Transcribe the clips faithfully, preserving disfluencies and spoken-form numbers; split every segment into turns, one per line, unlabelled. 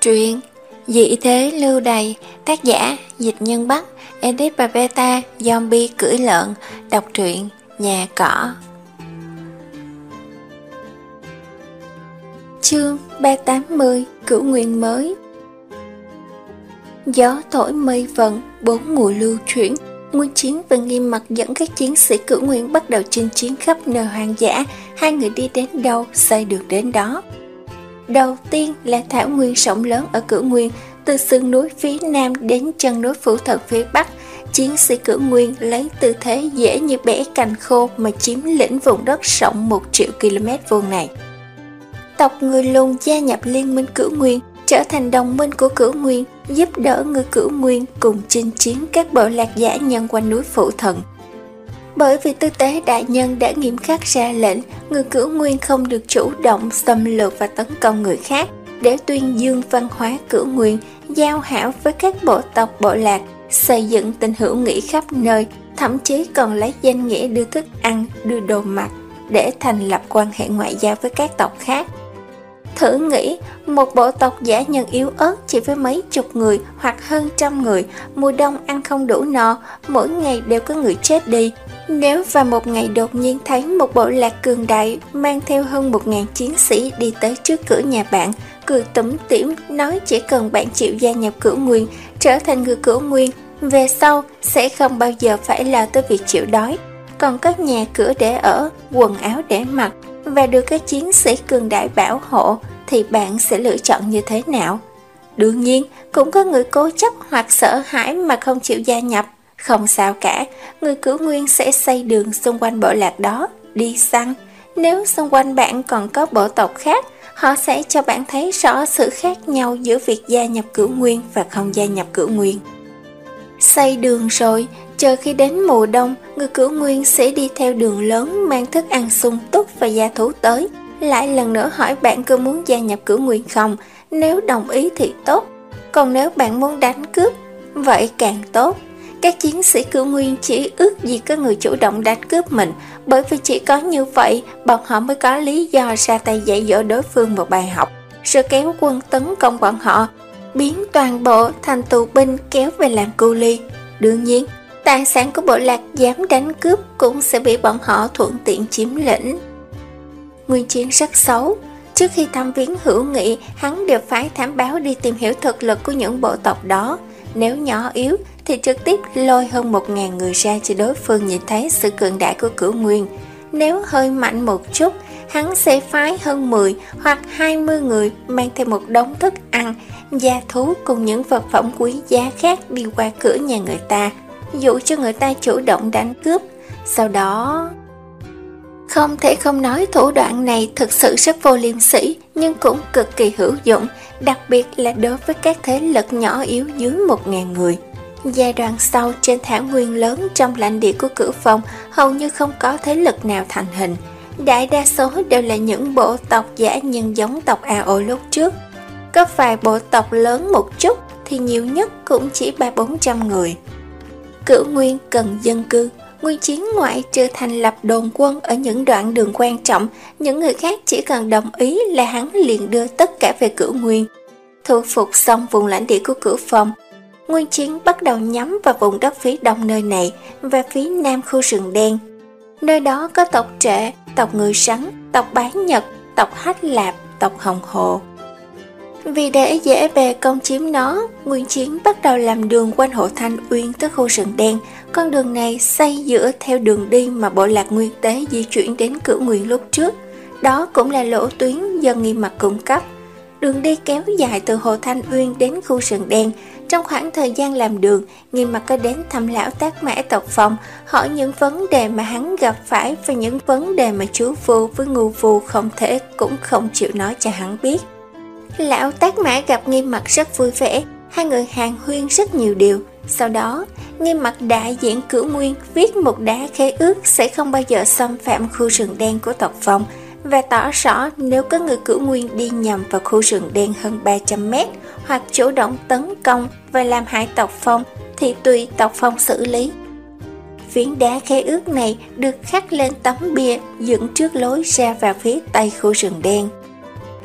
Truyện Dị thế lưu đày, tác giả Dịch Nhân Bắc, edit và beta Zombie cưỡi lợn. Đọc truyện Nhà Cỏ. Chương ba trăm tám mươi Cửu Nguyên mới. Gió thổi mây vần, bốn mùa lưu chuyển. Nguyên Chiến và Nghiêm Mặc dẫn các chiến sĩ Cửu Nguyên bắt đầu chinh chiến khắp nơi hoang dã. Hai người đi đến đâu, xây được đến đó. Đầu tiên là thảo nguyên rộng lớn ở Cửu Nguyên, từ sườn núi phía nam đến chân núi Phủ Thần phía bắc. Chiến sĩ Cửu Nguyên lấy tư thế dễ như bẻ cành khô mà chiếm lĩnh vùng đất rộng một triệu km vuông này. Tộc người Lùn gia nhập liên minh Cửu Nguyên, trở thành đồng minh của Cửu Nguyên, giúp đỡ người Cửu Nguyên cùng chinh chiến các bộ lạc dã nhân quanh núi Phủ Thần. Bởi vì tư tế đại nhân đã nghiêm khắc ra lệnh, người Cửu Nguyên không được chủ động xâm lược và tấn công người khác, để tuyên dương văn hóa Cửu Nguyên, giao hảo với các bộ tộc bộ lạc, xây dựng tình hữu nghị khắp nơi, thậm chí còn lấy danh nghĩa đưa thức ăn, đưa đồ mặc để thành lập quan hệ ngoại giao với các tộc khác. Thử nghĩ, một bộ tộc dã nhân yếu ớt chỉ với mấy chục người hoặc hơn trăm người, mùa đông ăn không đủ no, mỗi ngày đều có người chết đi. Nếu vào một ngày đột nhiên thấy một bộ lạc cường đại mang theo hơn một ngàn chiến sĩ đi tới trước cửa nhà bạn, cười tủm tỉm nói chỉ cần bạn chịu gia nhập Cửu Nguyên, trở thành người Cửu Nguyên, về sau sẽ không bao giờ phải lo tới việc chịu đói, còn có nhà cửa để ở, quần áo để mặc và được các chiến sĩ cường đại bảo hộ, thì bạn sẽ lựa chọn như thế nào? Đương nhiên, cũng có người cố chấp hoặc sợ hãi mà không chịu gia nhập. Không sao cả, người Cửu Nguyên sẽ xây đường xung quanh bộ lạc đó, đi săn. Nếu xung quanh bạn còn có bộ tộc khác, họ sẽ cho bạn thấy rõ sự khác nhau giữa việc gia nhập Cửu Nguyên và không gia nhập Cửu Nguyên. Xây đường rồi, chờ khi đến mùa đông, người Cửu Nguyên sẽ đi theo đường lớn mang thức ăn sung túc và gia thú tới. Lại lần nữa hỏi bạn có muốn gia nhập Cửu Nguyên không, nếu đồng ý thì tốt, còn nếu bạn muốn đánh cướp, vậy càng tốt. Các chiến sĩ Cửu Nguyên chỉ ước gì có người chủ động đánh cướp mình, bởi vì chỉ có như vậy, bọn họ mới có lý do ra tay dạy dỗ đối phương một bài học, rồi kéo quân tấn công bọn họ, biến toàn bộ thành tù binh kéo về làm cu ly. Đương nhiên, tài sản của bộ lạc dám đánh cướp cũng sẽ bị bọn họ thuận tiện chiếm lĩnh. Nguyên Chiến rất xấu. Trước khi thăm viếng hữu nghị, hắn đều phái thám báo đi tìm hiểu thực lực của những bộ tộc đó. Nếu nhỏ yếu thì trực tiếp lôi hơn một ngàn người ra cho đối phương nhìn thấy sự cường đại của Cửu Nguyên. Nếu hơi mạnh một chút, hắn sẽ phái hơn mười hoặc hai mươi người mang theo một đống thức ăn, gia thú cùng những vật phẩm quý giá khác đi qua cửa nhà người ta, dụ cho người ta chủ động đánh cướp. Sau đó... Không thể không nói thủ đoạn này thực sự rất vô liêm sỉ, nhưng cũng cực kỳ hữu dụng, đặc biệt là đối với các thế lực nhỏ yếu dưới một ngàn người. Giai đoạn sau trên thảo nguyên lớn trong lãnh địa của Cửu Phong hầu như không có thế lực nào thành hình. Đại đa số đều là những bộ tộc dã nhân giống tộc A O lúc trước. Có vài bộ tộc lớn một chút thì nhiều nhất cũng chỉ ba bốn trăm người. Cửu Nguyên cần dân cư. Nguyên Chiến ngoại trừ thành lập đồn quân ở những đoạn đường quan trọng, những người khác chỉ cần đồng ý là hắn liền đưa tất cả về Cửu Nguyên. Thu phục xong vùng lãnh địa của Cửu Phong, Nguyên Chiến bắt đầu nhắm vào vùng đất phía đông nơi này và phía nam khu rừng đen. Nơi đó có tộc Trệ, tộc Người Sắn, tộc Bái Nhật, tộc Hách Lạp, tộc Hồng Hồ. Vì để dễ bề công chiếm nó, Nguyên Chiến bắt đầu làm đường quanh hộ Thanh Uyên tới khu rừng đen. Con đường này xây dựa theo đường đi mà bộ lạc Nguyên Tế di chuyển đến Cửu Nguyên lúc trước. Đó cũng là lỗ tuyến do Nghiêm Mặc cung cấp. Đường đi kéo dài từ hồ Thanh Uyên đến khu rừng đen. Trong khoảng thời gian làm đường, Nghiêm Mặc có đến thăm lão Tác Mã tộc Phong, hỏi những vấn đề mà hắn gặp phải và những vấn đề mà chú Vu với Ngưu Vu không thể cũng không chịu nói cho hắn biết. Lão Tác Mã gặp Nghiêm Mặc rất vui vẻ, hai người hàn huyên rất nhiều điều. Sau đó, Nghiêm Mặc đại diện Cửu Nguyên viết một đá khế ước sẽ không bao giờ xâm phạm khu rừng đen của tộc Phong, và tỏ rõ nếu có người Cửu Nguyên đi nhầm vào khu rừng đen hơn ba trăm mét hoặc chủ động tấn công và làm hại tộc Phong thì tùy tộc Phong xử lý. Phiến đá khế ước này được khắc lên tấm bia dựng trước lối ra vào phía tây khu rừng đen.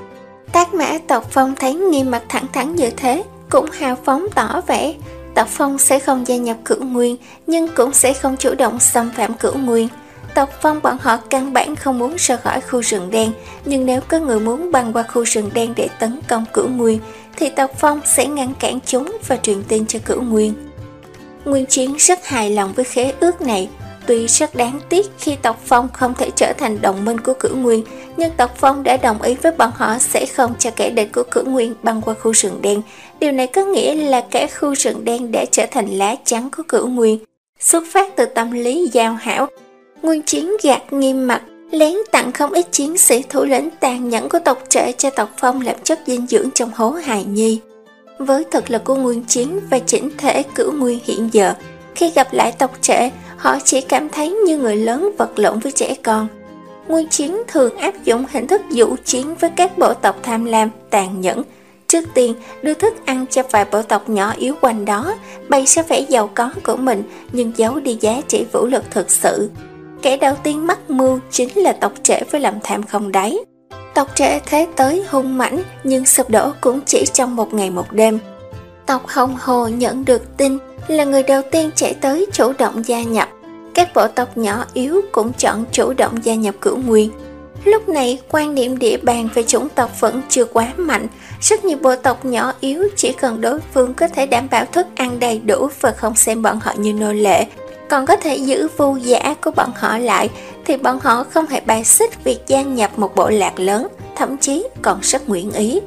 Tác Mã Tộc Phong thấy Nghiêm Mặc thẳng thắn như thế, cũng hào phóng tỏ vẻ Tộc Phong sẽ không gia nhập Cửu Nguyên, nhưng cũng sẽ không chủ động xâm phạm Cửu Nguyên. Tộc Phong bọn họ căn bản không muốn rời khỏi khu rừng đen, nhưng nếu có người muốn băng qua khu rừng đen để tấn công Cửu Nguyên, thì Tộc Phong sẽ ngăn cản chúng và truyền tin cho Cửu Nguyên. Nguyên Chiến rất hài lòng với khế ước này. Tuy rất đáng tiếc khi Tộc Phong không thể trở thành đồng minh của Cửu Nguyên, nhưng Tộc Phong đã đồng ý với bọn họ sẽ không cho kẻ địch của Cửu Nguyên băng qua khu rừng đen. Điều này có nghĩa là cả khu rừng đen đã trở thành lá chắn của Cửu Nguyên. Xuất phát từ tâm lý giao hảo, Nguyên Chiến gạt Nghiêm Mặc, lén tặng không ít chiến sĩ thủ lĩnh tàn nhẫn của tộc Trệ cho Tộc Phong làm chất dinh dưỡng trong hố hài nhi. Với thực lực của Nguyên Chiến và chỉnh thể Cửu Nguyên hiện giờ, khi gặp lại tộc Trệ, họ chỉ cảm thấy như người lớn vật lộn với trẻ con. Nguyên Chiến thường áp dụng hình thức dụ chiến với các bộ tộc tham lam, tàn nhẫn. Trước tiên, đưa thức ăn cho vài bộ tộc nhỏ yếu quanh đó, bày ra vẻ giàu có của mình nhưng giấu đi giá trị vũ lực thực sự. Kẻ đầu tiên mắc mưu chính là tộc Trệ với lòng tham không đáy. Tộc Trệ thế tới hung mãnh nhưng sụp đổ cũng chỉ trong một ngày một đêm. Tộc Hồng Hồ nhận được tin là người đầu tiên chạy tới chủ động gia nhập. Các bộ tộc nhỏ yếu cũng chọn chủ động gia nhập Cửu Nguyên. Lúc này quan niệm địa bàn về chủng tộc vẫn chưa quá mạnh. Rất nhiều bộ tộc nhỏ yếu chỉ cần đối phương có thể đảm bảo thức ăn đầy đủ và không xem bọn họ như nô lệ, còn có thể giữ vu giả của bọn họ lại, thì bọn họ không hề bài xích việc gia nhập một bộ lạc lớn, thậm chí còn rất nguyện ý.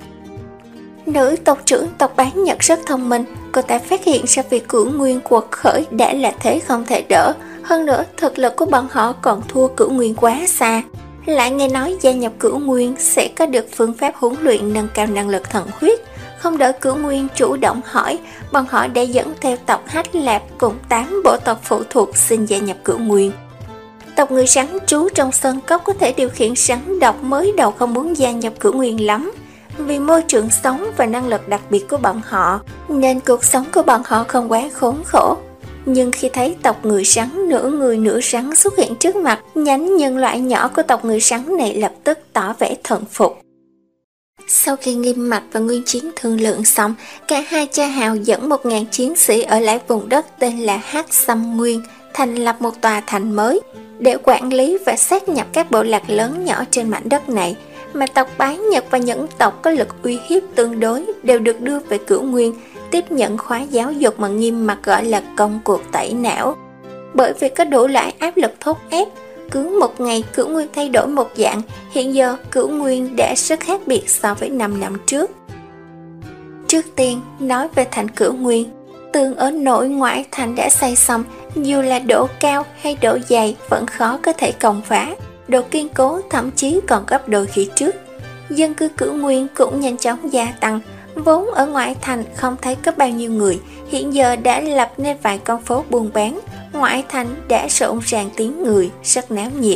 Nữ tộc trưởng tộc Bán Nhật rất thông minh, cô ta phát hiện ra việc Cửu Nguyên quật khởi đã là thế không thể đỡ. Hơn nữa, thực lực của bọn họ còn thua Cửu Nguyên quá xa. Lại nghe nói gia nhập Cửu Nguyên sẽ có được phương pháp huấn luyện nâng cao năng lực thần huyết. Không đợi Cửu Nguyên chủ động hỏi, bọn họ đã dẫn theo tộc Hách Lạp cùng tám bộ tộc phụ thuộc xin gia nhập Cửu Nguyên. Tộc người rắn trú trong sơn cốc có thể điều khiển rắn độc mới đầu không muốn gia nhập Cửu Nguyên lắm. Vì môi trường sống và năng lực đặc biệt của bọn họ, nên cuộc sống của bọn họ không quá khốn khổ. Nhưng khi thấy tộc người rắn nửa người nửa rắn xuất hiện trước mặt, nhánh nhân loại nhỏ của tộc người rắn này lập tức tỏ vẻ thần phục. Sau khi Nghiêm Mặc và Nguyên Chiến thương lượng xong, cả hai cha Hào dẫn một ngàn chiến sĩ ở lại vùng đất tên là Hắc Xâm Nguyên, thành lập một tòa thành mới để quản lý và sát nhập các bộ lạc lớn nhỏ trên mảnh đất này. Mà tộc Bán Nhật và những tộc có lực uy hiếp tương đối đều được đưa về Cửu Nguyên, tiếp nhận khóa giáo dục mà Nghiêm Mặc gọi là công cuộc tẩy não. Bởi vì có đủ loại áp lực thúc ép, cứ một ngày Cửu Nguyên thay đổi một dạng, hiện giờ Cửu Nguyên đã rất khác biệt so với năm năm trước. Trước tiên, nói về thành Cửu Nguyên, tường ở nội ngoại thành đã xây xong, dù là độ cao hay độ dày vẫn khó có thể công phá, độ kiên cố thậm chí còn gấp đôi khi trước. Dân cư Cửu Nguyên cũng nhanh chóng gia tăng, vốn ở ngoại thành không thấy có bao nhiêu người, hiện giờ đã lập nên vài con phố buôn bán, ngoại thành đã rộn ràng tiếng người, rất náo nhiệt.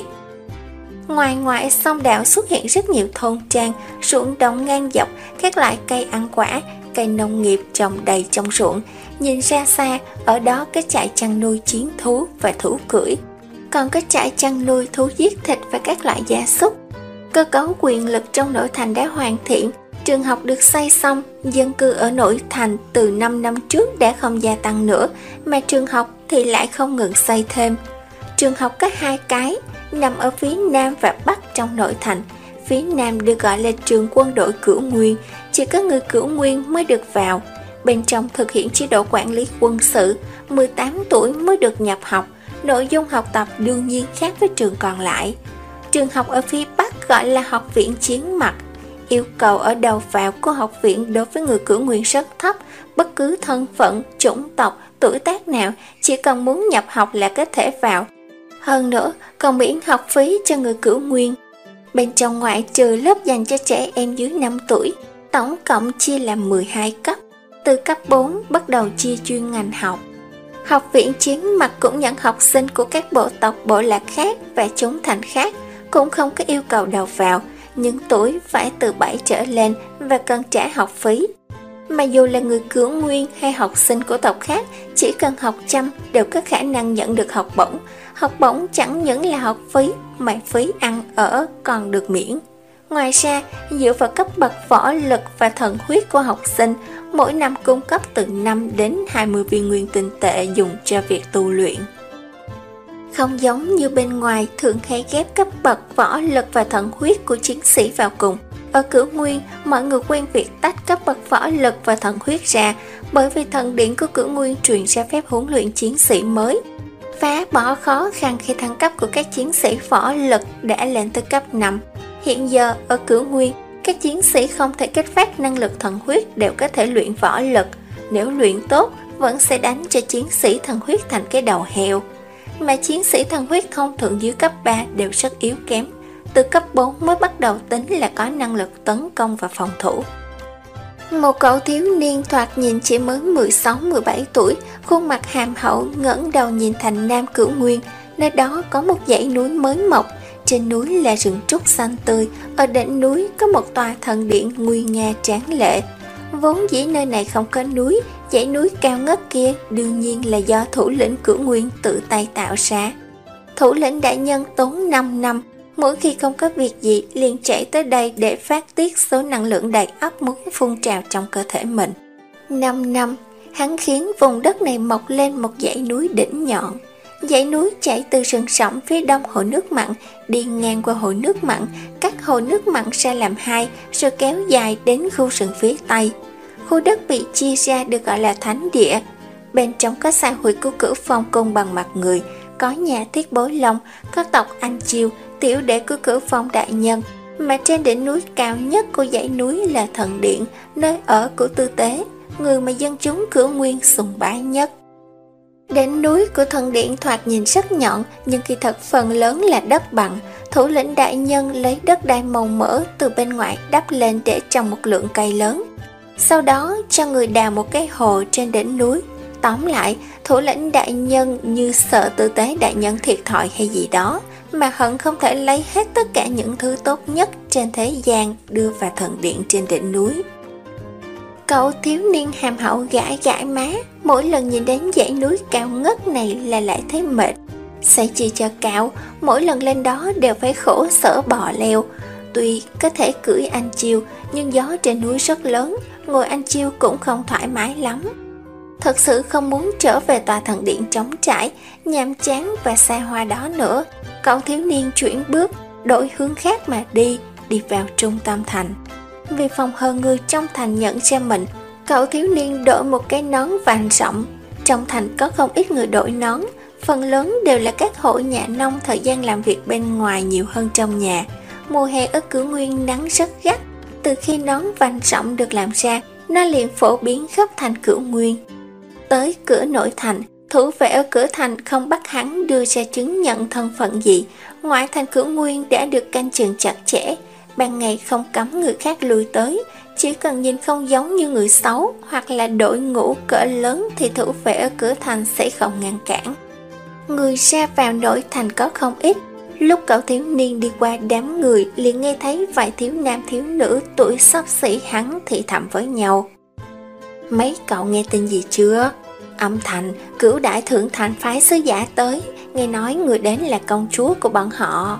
Ngoài ngoại sông đảo xuất hiện rất nhiều thôn trang, ruộng đồng ngang dọc, các loại cây ăn quả, cây nông nghiệp trồng đầy trong ruộng. Nhìn ra xa, ở đó có trại chăn nuôi chiến thú và thú cưỡi, còn có trại chăn nuôi thú giết thịt và các loại gia súc. Cơ cấu quyền lực trong nội thành đã hoàn thiện, trường học được xây xong, dân cư ở nội thành từ năm năm trước đã không gia tăng nữa, mà trường học thì lại không ngừng xây thêm. Trường học có hai cái, nằm ở phía nam và bắc trong nội thành. Phía nam được gọi là trường quân đội Cửu Nguyên, chỉ có người Cửu Nguyên mới được vào. Bên trong thực hiện chế độ quản lý quân sự, mười tám tuổi mới được nhập học, nội dung học tập đương nhiên khác với trường còn lại. Trường học ở phía bắc gọi là học viện chiến mặt. Yêu cầu ở đầu vào của học viện đối với người Cửu Nguyên rất thấp, bất cứ thân phận, chủng tộc, tuổi tác nào, chỉ cần muốn nhập học là có thể vào. Hơn nữa, còn miễn học phí cho người Cửu Nguyên. Bên trong ngoại trừ lớp dành cho trẻ em dưới năm tuổi, tổng cộng chia làm mười hai cấp, từ cấp bốn bắt đầu chia chuyên ngành học. Học viện chiến mặt cũng nhận học sinh của các bộ tộc bộ lạc khác và chúng thành khác, cũng không có yêu cầu đầu vào, nhưng tuổi phải từ bảy trở lên và cần trả học phí. Mà dù là người Cửu Nguyên hay học sinh của tộc khác, chỉ cần học chăm đều có khả năng nhận được học bổng. Học bổng chẳng những là học phí, mà phí ăn ở còn được miễn. Ngoài ra, dựa vào cấp bậc võ lực và thần huyết của học sinh, mỗi năm cung cấp từ năm đến hai mươi viên nguyên tinh tệ dùng cho việc tu luyện. Không giống như bên ngoài thường hay ghép cấp bậc võ lực và thần huyết của chiến sĩ vào cùng, ở Cửu Nguyên, mọi người quen việc tách cấp bậc võ lực và thần huyết ra, bởi vì thần điện của Cửu Nguyên truyền ra phép huấn luyện chiến sĩ mới, phá bỏ khó khăn khi thăng cấp của các chiến sĩ võ lực đã lên tới cấp năm. Hiện giờ ở Cửu Nguyên, các chiến sĩ không thể kích phát năng lực thần huyết đều có thể luyện võ lực. Nếu luyện tốt, vẫn sẽ đánh cho chiến sĩ thần huyết thành cái đầu heo. Mà chiến sĩ thần huyết thông thường dưới cấp ba đều rất yếu kém. Từ cấp bốn mới bắt đầu tính là có năng lực tấn công và phòng thủ. Một cậu thiếu niên thoạt nhìn chỉ mới mười sáu mười bảy tuổi, khuôn mặt hàm hậu ngẩng đầu nhìn thành Nam Cửu Nguyên. Nơi đó có một dãy núi mới mọc, trên núi là rừng trúc xanh tươi, ở đỉnh núi có một tòa thần điện nguy nga tráng lệ. Vốn dĩ nơi này không có núi, dãy núi cao ngất kia đương nhiên là do thủ lĩnh Cửu Nguyên tự tay tạo ra. Thủ lĩnh đại nhân tốn năm năm, mỗi khi không có việc gì liền chạy tới đây để phát tiết số năng lượng đầy ắp muốn phun trào trong cơ thể mình. Năm năm, hắn khiến vùng đất này mọc lên một dãy núi đỉnh nhọn. Dãy núi chảy từ rừng rậm phía đông hồ nước mặn, đi ngang qua hồ nước mặn, cắt hồ nước mặn ra làm hai, rồi kéo dài đến khu rừng phía tây. Khu đất bị chia ra được gọi là thánh địa. Bên trong có sa huyệt của Cửu Phong cung bằng mặt người, có nhà Thiết Bối Long, có tộc Anh Chiêu, tiểu đệ của Cửu Phong đại nhân. Mà trên đỉnh núi cao nhất của dãy núi là thần điện, nơi ở của Tư Tế, người mà dân chúng Cửu Nguyên sùng bái nhất. Đỉnh núi của thần điện thoạt nhìn rất nhọn, nhưng kỳ thật phần lớn là đất bằng. Thủ lĩnh đại nhân lấy đất đai màu mỡ từ bên ngoài đắp lên để trồng một lượng cây lớn. Sau đó cho người đào một cái hồ trên đỉnh núi. Tóm lại, thủ lĩnh đại nhân như sợ Tư Tế đại nhân thiệt thòi hay gì đó, mà hận không thể lấy hết tất cả những thứ tốt nhất trên thế gian đưa vào thần điện trên đỉnh núi. Cậu thiếu niên hàm hậu gãi gãi má, mỗi lần nhìn đến dãy núi cao ngất này là lại thấy mệt. Sẽ chỉ cho cậu, mỗi lần lên đó đều phải khổ sở bò leo. Tuy có thể cưỡi anh chiêu, nhưng gió trên núi rất lớn, ngồi anh chiêu cũng không thoải mái lắm. Thật sự không muốn trở về tòa thần điện trống trải, nhàm chán và xa hoa đó nữa. Cậu thiếu niên chuyển bước, đổi hướng khác mà đi, đi vào trung tâm thành. Vì phòng hờ người trong thành nhận ra mình, cậu thiếu niên đội một cái nón vàng rộng. Trong thành có không ít người đội nón, phần lớn đều là các hộ nhà nông thời gian làm việc bên ngoài nhiều hơn trong nhà. Mùa hè ở Cửu Nguyên nắng rất gắt, từ khi nón vàng rộng được làm ra, nó liền phổ biến khắp thành Cửu Nguyên. Tới cửa nội thành, thủ vệ ở cửa thành không bắt hắn đưa ra chứng nhận thân phận gì. Ngoại thành Cửu Nguyên đã được canh chừng chặt chẽ, ban ngày không cấm người khác lui tới, chỉ cần nhìn không giống như người xấu hoặc là đội ngũ cỡ lớn thì thủ vệ ở cửa thành sẽ không ngăn cản. Người ra vào nội thành có không ít. Lúc cậu thiếu niên đi qua đám người liền nghe thấy vài thiếu nam thiếu nữ tuổi xấp xỉ hắn thì thầm với nhau. Mấy cậu nghe tin gì chưa? Âm thành, Cửu đại thượng thành phái sứ giả tới, nghe nói người đến là công chúa của bọn họ.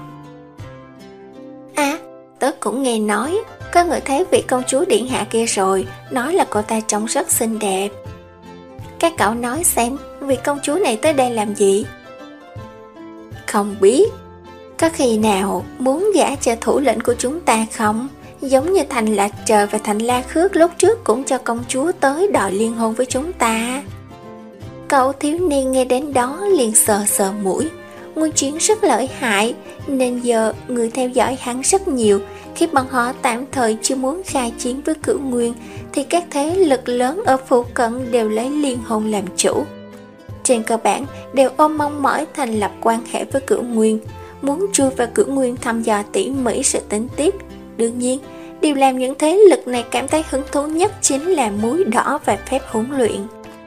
À, tớ cũng nghe nói, có người thấy vị công chúa điện hạ kia rồi, nói là cô ta trông rất xinh đẹp. Các cậu nói xem, vị công chúa này tới đây làm gì? Không biết. Có khi nào muốn gả cho thủ lĩnh của chúng ta không? Giống như Thành Lạc Trời và Thành La Khước lúc trước cũng cho công chúa tới đòi liên hôn với chúng ta. Cậu thiếu niên nghe đến đó liền sờ sờ mũi. Nguyên Chiến rất lợi hại, nên giờ người theo dõi hắn rất nhiều. Khi bọn họ tạm thời chưa muốn khai chiến với Cửu Nguyên, thì các thế lực lớn ở phụ cận đều lấy liên hôn làm chủ. Trên cơ bản đều ôm mong mỏi thành lập quan hệ với Cửu Nguyên, muốn chui vào Cửu Nguyên thăm dò tỉ mỉ sự tính tiếp. Đương nhiên, điều làm những thế lực này cảm thấy hứng thú nhất chính là muối đỏ và phép huấn luyện.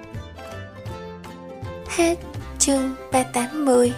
Hết chương ba trăm tám mươi.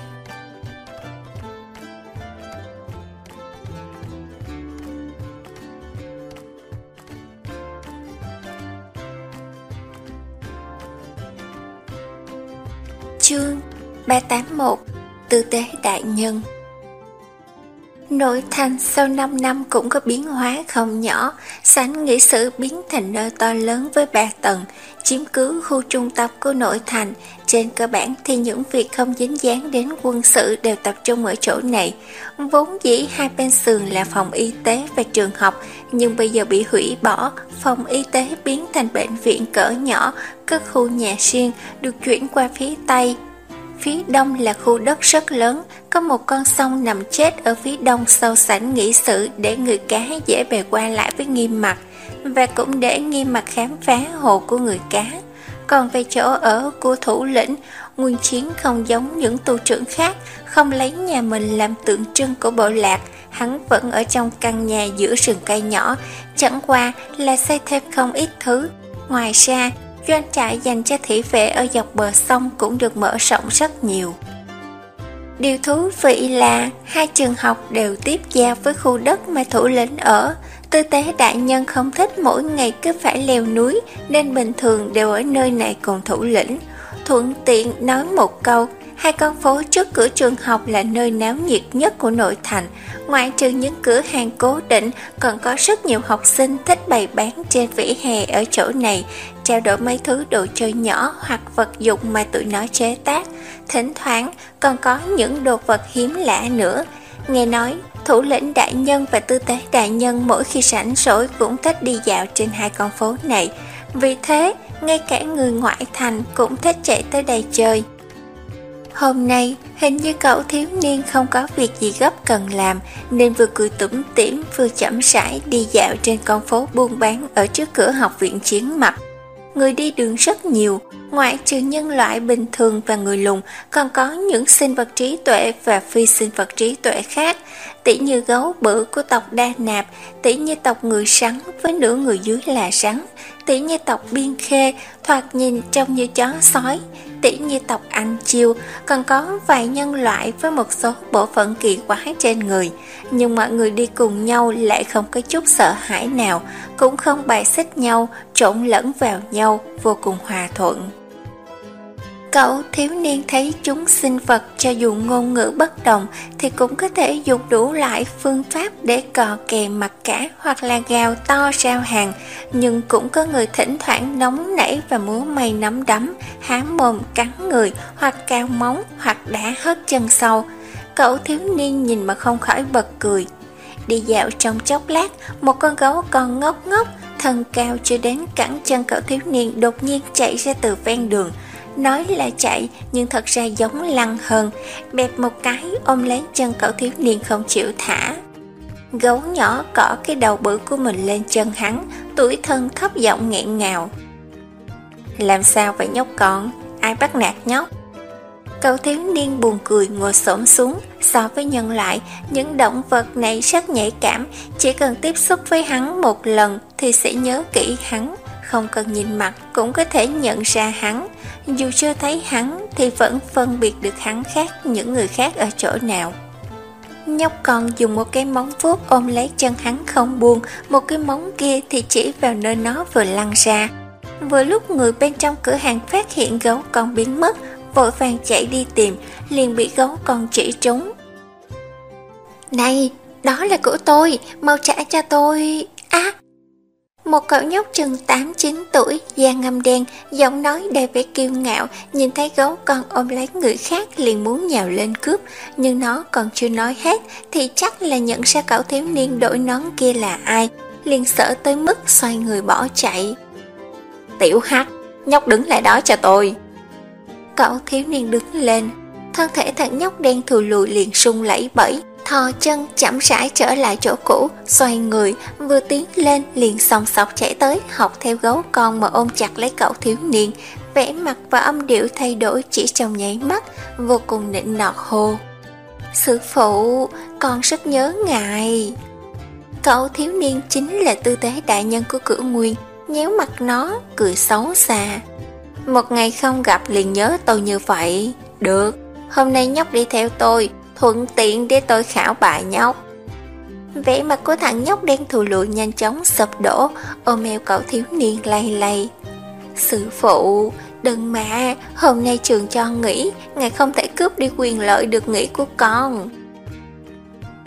Chương ba trăm tám mươi mốt. Tư tế đại nhân. Nội thành sau năm năm cũng có biến hóa không nhỏ, sảnh nghị sự biến thành nơi to lớn với ba tầng, chiếm cứ khu trung tâm của nội thành. Trên cơ bản thì những việc không dính dáng đến quân sự đều tập trung ở chỗ này. Vốn dĩ hai bên sườn là phòng y tế và trường học, nhưng bây giờ bị hủy bỏ, phòng y tế biến thành bệnh viện cỡ nhỏ, các khu nhà riêng được chuyển qua phía Tây. Phía đông là khu đất rất lớn, có một con sông nằm chết ở phía đông sau sảnh nghị sự để người cá dễ bề qua lại với Nghiêm Mặc, và cũng để Nghiêm Mặc khám phá hồ của người cá. Còn về chỗ ở của thủ lĩnh, Nguyên Chiến không giống những tù trưởng khác, không lấy nhà mình làm tượng trưng của bộ lạc, hắn vẫn ở trong căn nhà giữa rừng cây nhỏ, chẳng qua là xây thêm không ít thứ. Ngoài ra, doanh trại dành cho thị vệ ở dọc bờ sông cũng được mở rộng rất nhiều. Điều thú vị là hai trường học đều tiếp giao với khu đất mà thủ lĩnh ở. Tư tế đại nhân không thích mỗi ngày cứ phải leo núi, nên bình thường đều ở nơi này cùng thủ lĩnh. Thuận tiện nói một câu, hai con phố trước cửa trường học là nơi náo nhiệt nhất của nội thành. Ngoại trừ những cửa hàng cố định, còn có rất nhiều học sinh thích bày bán trên vỉa hè ở chỗ này, trao đổi mấy thứ đồ chơi nhỏ hoặc vật dụng mà tụi nó chế tác. Thỉnh thoảng còn có những đồ vật hiếm lạ nữa. Nghe nói, thủ lĩnh đại nhân và tư tế đại nhân mỗi khi rảnh rỗi cũng thích đi dạo trên hai con phố này. Vì thế, ngay cả người ngoại thành cũng thích chạy tới đây chơi. Hôm nay, hình như cậu thiếu niên không có việc gì gấp cần làm, nên vừa cười tủm tỉm vừa chậm rãi đi dạo trên con phố buôn bán ở trước cửa học viện Chiến Mặc. Người đi đường rất nhiều, ngoại trừ nhân loại bình thường và người lùn, còn có những sinh vật trí tuệ và phi sinh vật trí tuệ khác, tỉ như gấu bự của tộc Đa Nạp, tỉ như tộc người rắn với nửa người dưới là rắn, tỉ như tộc Biên Khê, thoạt nhìn trông như chó sói, tỉ như tộc Anh Chiêu, còn có vài nhân loại với một số bộ phận kỳ quái trên người. Nhưng mọi người đi cùng nhau lại không có chút sợ hãi nào, cũng không bài xích nhau, trộn lẫn vào nhau, vô cùng hòa thuận. Cậu thiếu niên thấy chúng sinh vật cho dù ngôn ngữ bất đồng thì cũng có thể dùng đủ loại phương pháp để cò kè mặc cả hoặc là gào to rao hàng, nhưng cũng có người thỉnh thoảng nóng nảy và múa may nắm đấm, há mồm cắn người hoặc cào móng hoặc đá hất chân sau. Cậu thiếu niên nhìn mà không khỏi bật cười. Đi dạo trong chốc lát, một con gấu con ngốc ngốc, thân cao chưa đến cẳng chân cậu thiếu niên đột nhiên chạy ra từ ven đường. Nói là chạy nhưng thật ra giống lăn hơn, bẹp một cái ôm lấy chân cậu thiếu niên không chịu thả. Gấu nhỏ cọ cái đầu bự của mình lên chân hắn, tủi thân thấp giọng nghẹn ngào. Làm sao vậy nhóc con, ai bắt nạt nhóc? Cậu thiếu niên buồn cười ngồi xổm xuống. So với nhân loại, những động vật này rất nhạy cảm, chỉ cần tiếp xúc với hắn một lần thì sẽ nhớ kỹ hắn, không cần nhìn mặt cũng có thể nhận ra hắn. Dù chưa thấy hắn thì vẫn phân biệt được hắn khác những người khác ở chỗ nào. Nhóc con dùng một cái móng vuốt ôm lấy chân hắn không buông, một cái móng kia thì chỉ vào nơi nó vừa lăn ra. Vừa lúc người bên trong cửa hàng phát hiện gấu con biến mất, vội vàng chạy đi tìm, liền bị gấu con chỉ trúng. Này, đó là của tôi, mau trả cho tôi. Á! Một cậu nhóc chừng tám chín tuổi, da ngăm đen, giọng nói đầy vẻ kiêu ngạo, nhìn thấy gấu con ôm lấy người khác liền muốn nhào lên cướp, nhưng nó còn chưa nói hết thì chắc là nhận ra cậu thiếu niên đội nón kia là ai, liền sợ tới mức xoay người bỏ chạy. Tiểu Hắc, nhóc đứng lại đó cho tôi. Cậu thiếu niên đứng lên, thân thể thằng nhóc đen thù lùi liền rung lẩy bẩy, thò chân chậm rãi trở lại chỗ cũ, xoay người, vừa tiến lên liền sòng sọc chạy tới, học theo gấu con mà ôm chặt lấy cậu thiếu niên, vẻ mặt và âm điệu thay đổi chỉ trong nháy mắt, vô cùng nịnh nọt hô. Sư phụ, con rất nhớ ngài. Cậu thiếu niên chính là tư tế đại nhân của Cửu Nguyên, nhéo mặt nó, cười xấu xa. Một ngày không gặp liền nhớ tôi như vậy. Được, hôm nay nhóc đi theo tôi, thuận tiện để tôi khảo bài nhóc. Vẻ mặt của thằng nhóc đen thù lùi nhanh chóng sụp đổ, ôm eo cậu thiếu niên lay lay. Sư phụ, đừng mà, hôm nay trường cho nghỉ, ngài không thể cướp đi quyền lợi được nghỉ của con.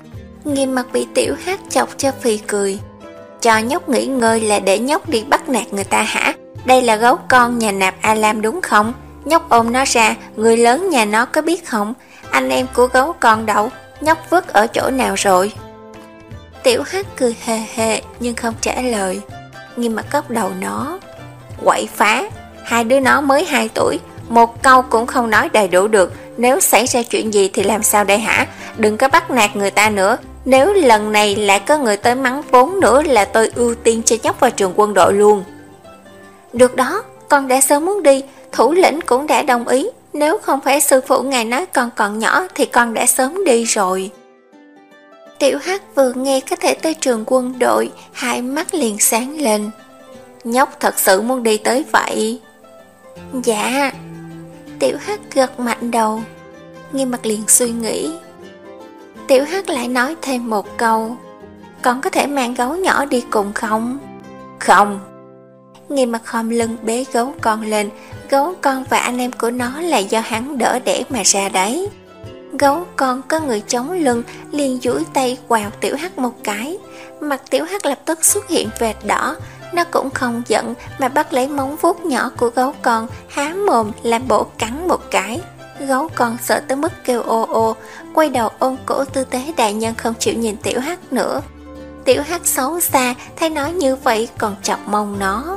Nghiêm mặt bị Tiểu Hắc chọc cho phì cười. Cho nhóc nghỉ ngơi là để nhóc đi bắt nạt người ta hả? Đây là gấu con nhà nạp A Lam đúng không? Nhóc ôm nó ra, người lớn nhà nó có biết không? Anh em của gấu con đâu? Nhóc vứt ở chỗ nào rồi? Tiểu Hắc cười hề hề nhưng không trả lời. Nghiêm mặt cốc đầu nó. Quậy phá, hai đứa nó mới hai tuổi, một câu cũng không nói đầy đủ được. Nếu xảy ra chuyện gì thì làm sao đây hả? Đừng có bắt nạt người ta nữa. Nếu lần này lại có người tới mắng vốn nữa là tôi ưu tiên cho nhóc vào trường quân đội luôn. Được đó, con đã sớm muốn đi, thủ lĩnh cũng đã đồng ý. Nếu không phải sư phụ ngài nói con còn nhỏ thì con đã sớm đi rồi. Tiểu Hắc vừa nghe có thể tới trường quân đội, hai mắt liền sáng lên. Nhóc thật sự muốn đi tới vậy? Dạ. Tiểu Hắc gật mạnh đầu. Nghiêm mặt liền suy nghĩ. Tiểu Hắc lại nói thêm một câu. Con có thể mang gấu nhỏ đi cùng không? Không. Nghiêm mặt khom lưng bế gấu con lên. Gấu con và anh em của nó là do hắn đỡ đẻ mà ra đấy. Gấu con có người chống lưng, liền duỗi tay quào Tiểu Hắc một cái. Mặt Tiểu Hắc lập tức xuất hiện vệt đỏ. Nó cũng không giận mà bắt lấy móng vuốt nhỏ của gấu con, há mồm làm bộ cắn một cái. Gấu con sợ tới mức kêu ô ô, quay đầu ôm cổ tư thế đại nhân không chịu nhìn Tiểu Hắc nữa. Tiểu Hắc xấu xa, thấy nó như vậy còn chọc mông nó.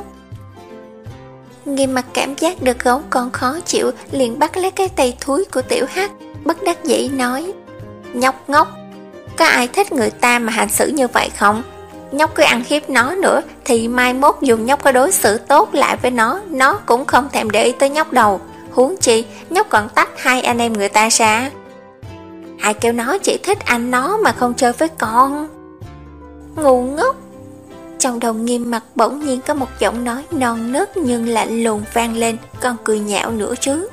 Nghiêm mặt cảm giác được gấu con khó chịu, liền bắt lấy cái tay thúi của Tiểu Hắc, bất đắc dĩ nói. Nhóc ngốc, có ai thích người ta mà hành xử như vậy không? Nhóc cứ ăn hiếp nó nữa thì mai mốt dù nhóc có đối xử tốt lại với nó, nó cũng không thèm để ý tới nhóc đâu. Huống chi nhóc còn tách hai anh em người ta ra. Ai kêu nó chỉ thích anh nó mà không chơi với con? Ngu ngốc. Trong đầu Nghiêm mặt bỗng nhiên có một giọng nói non nớt nhưng lạnh lùng vang lên, con cười nhạo nữa chứ.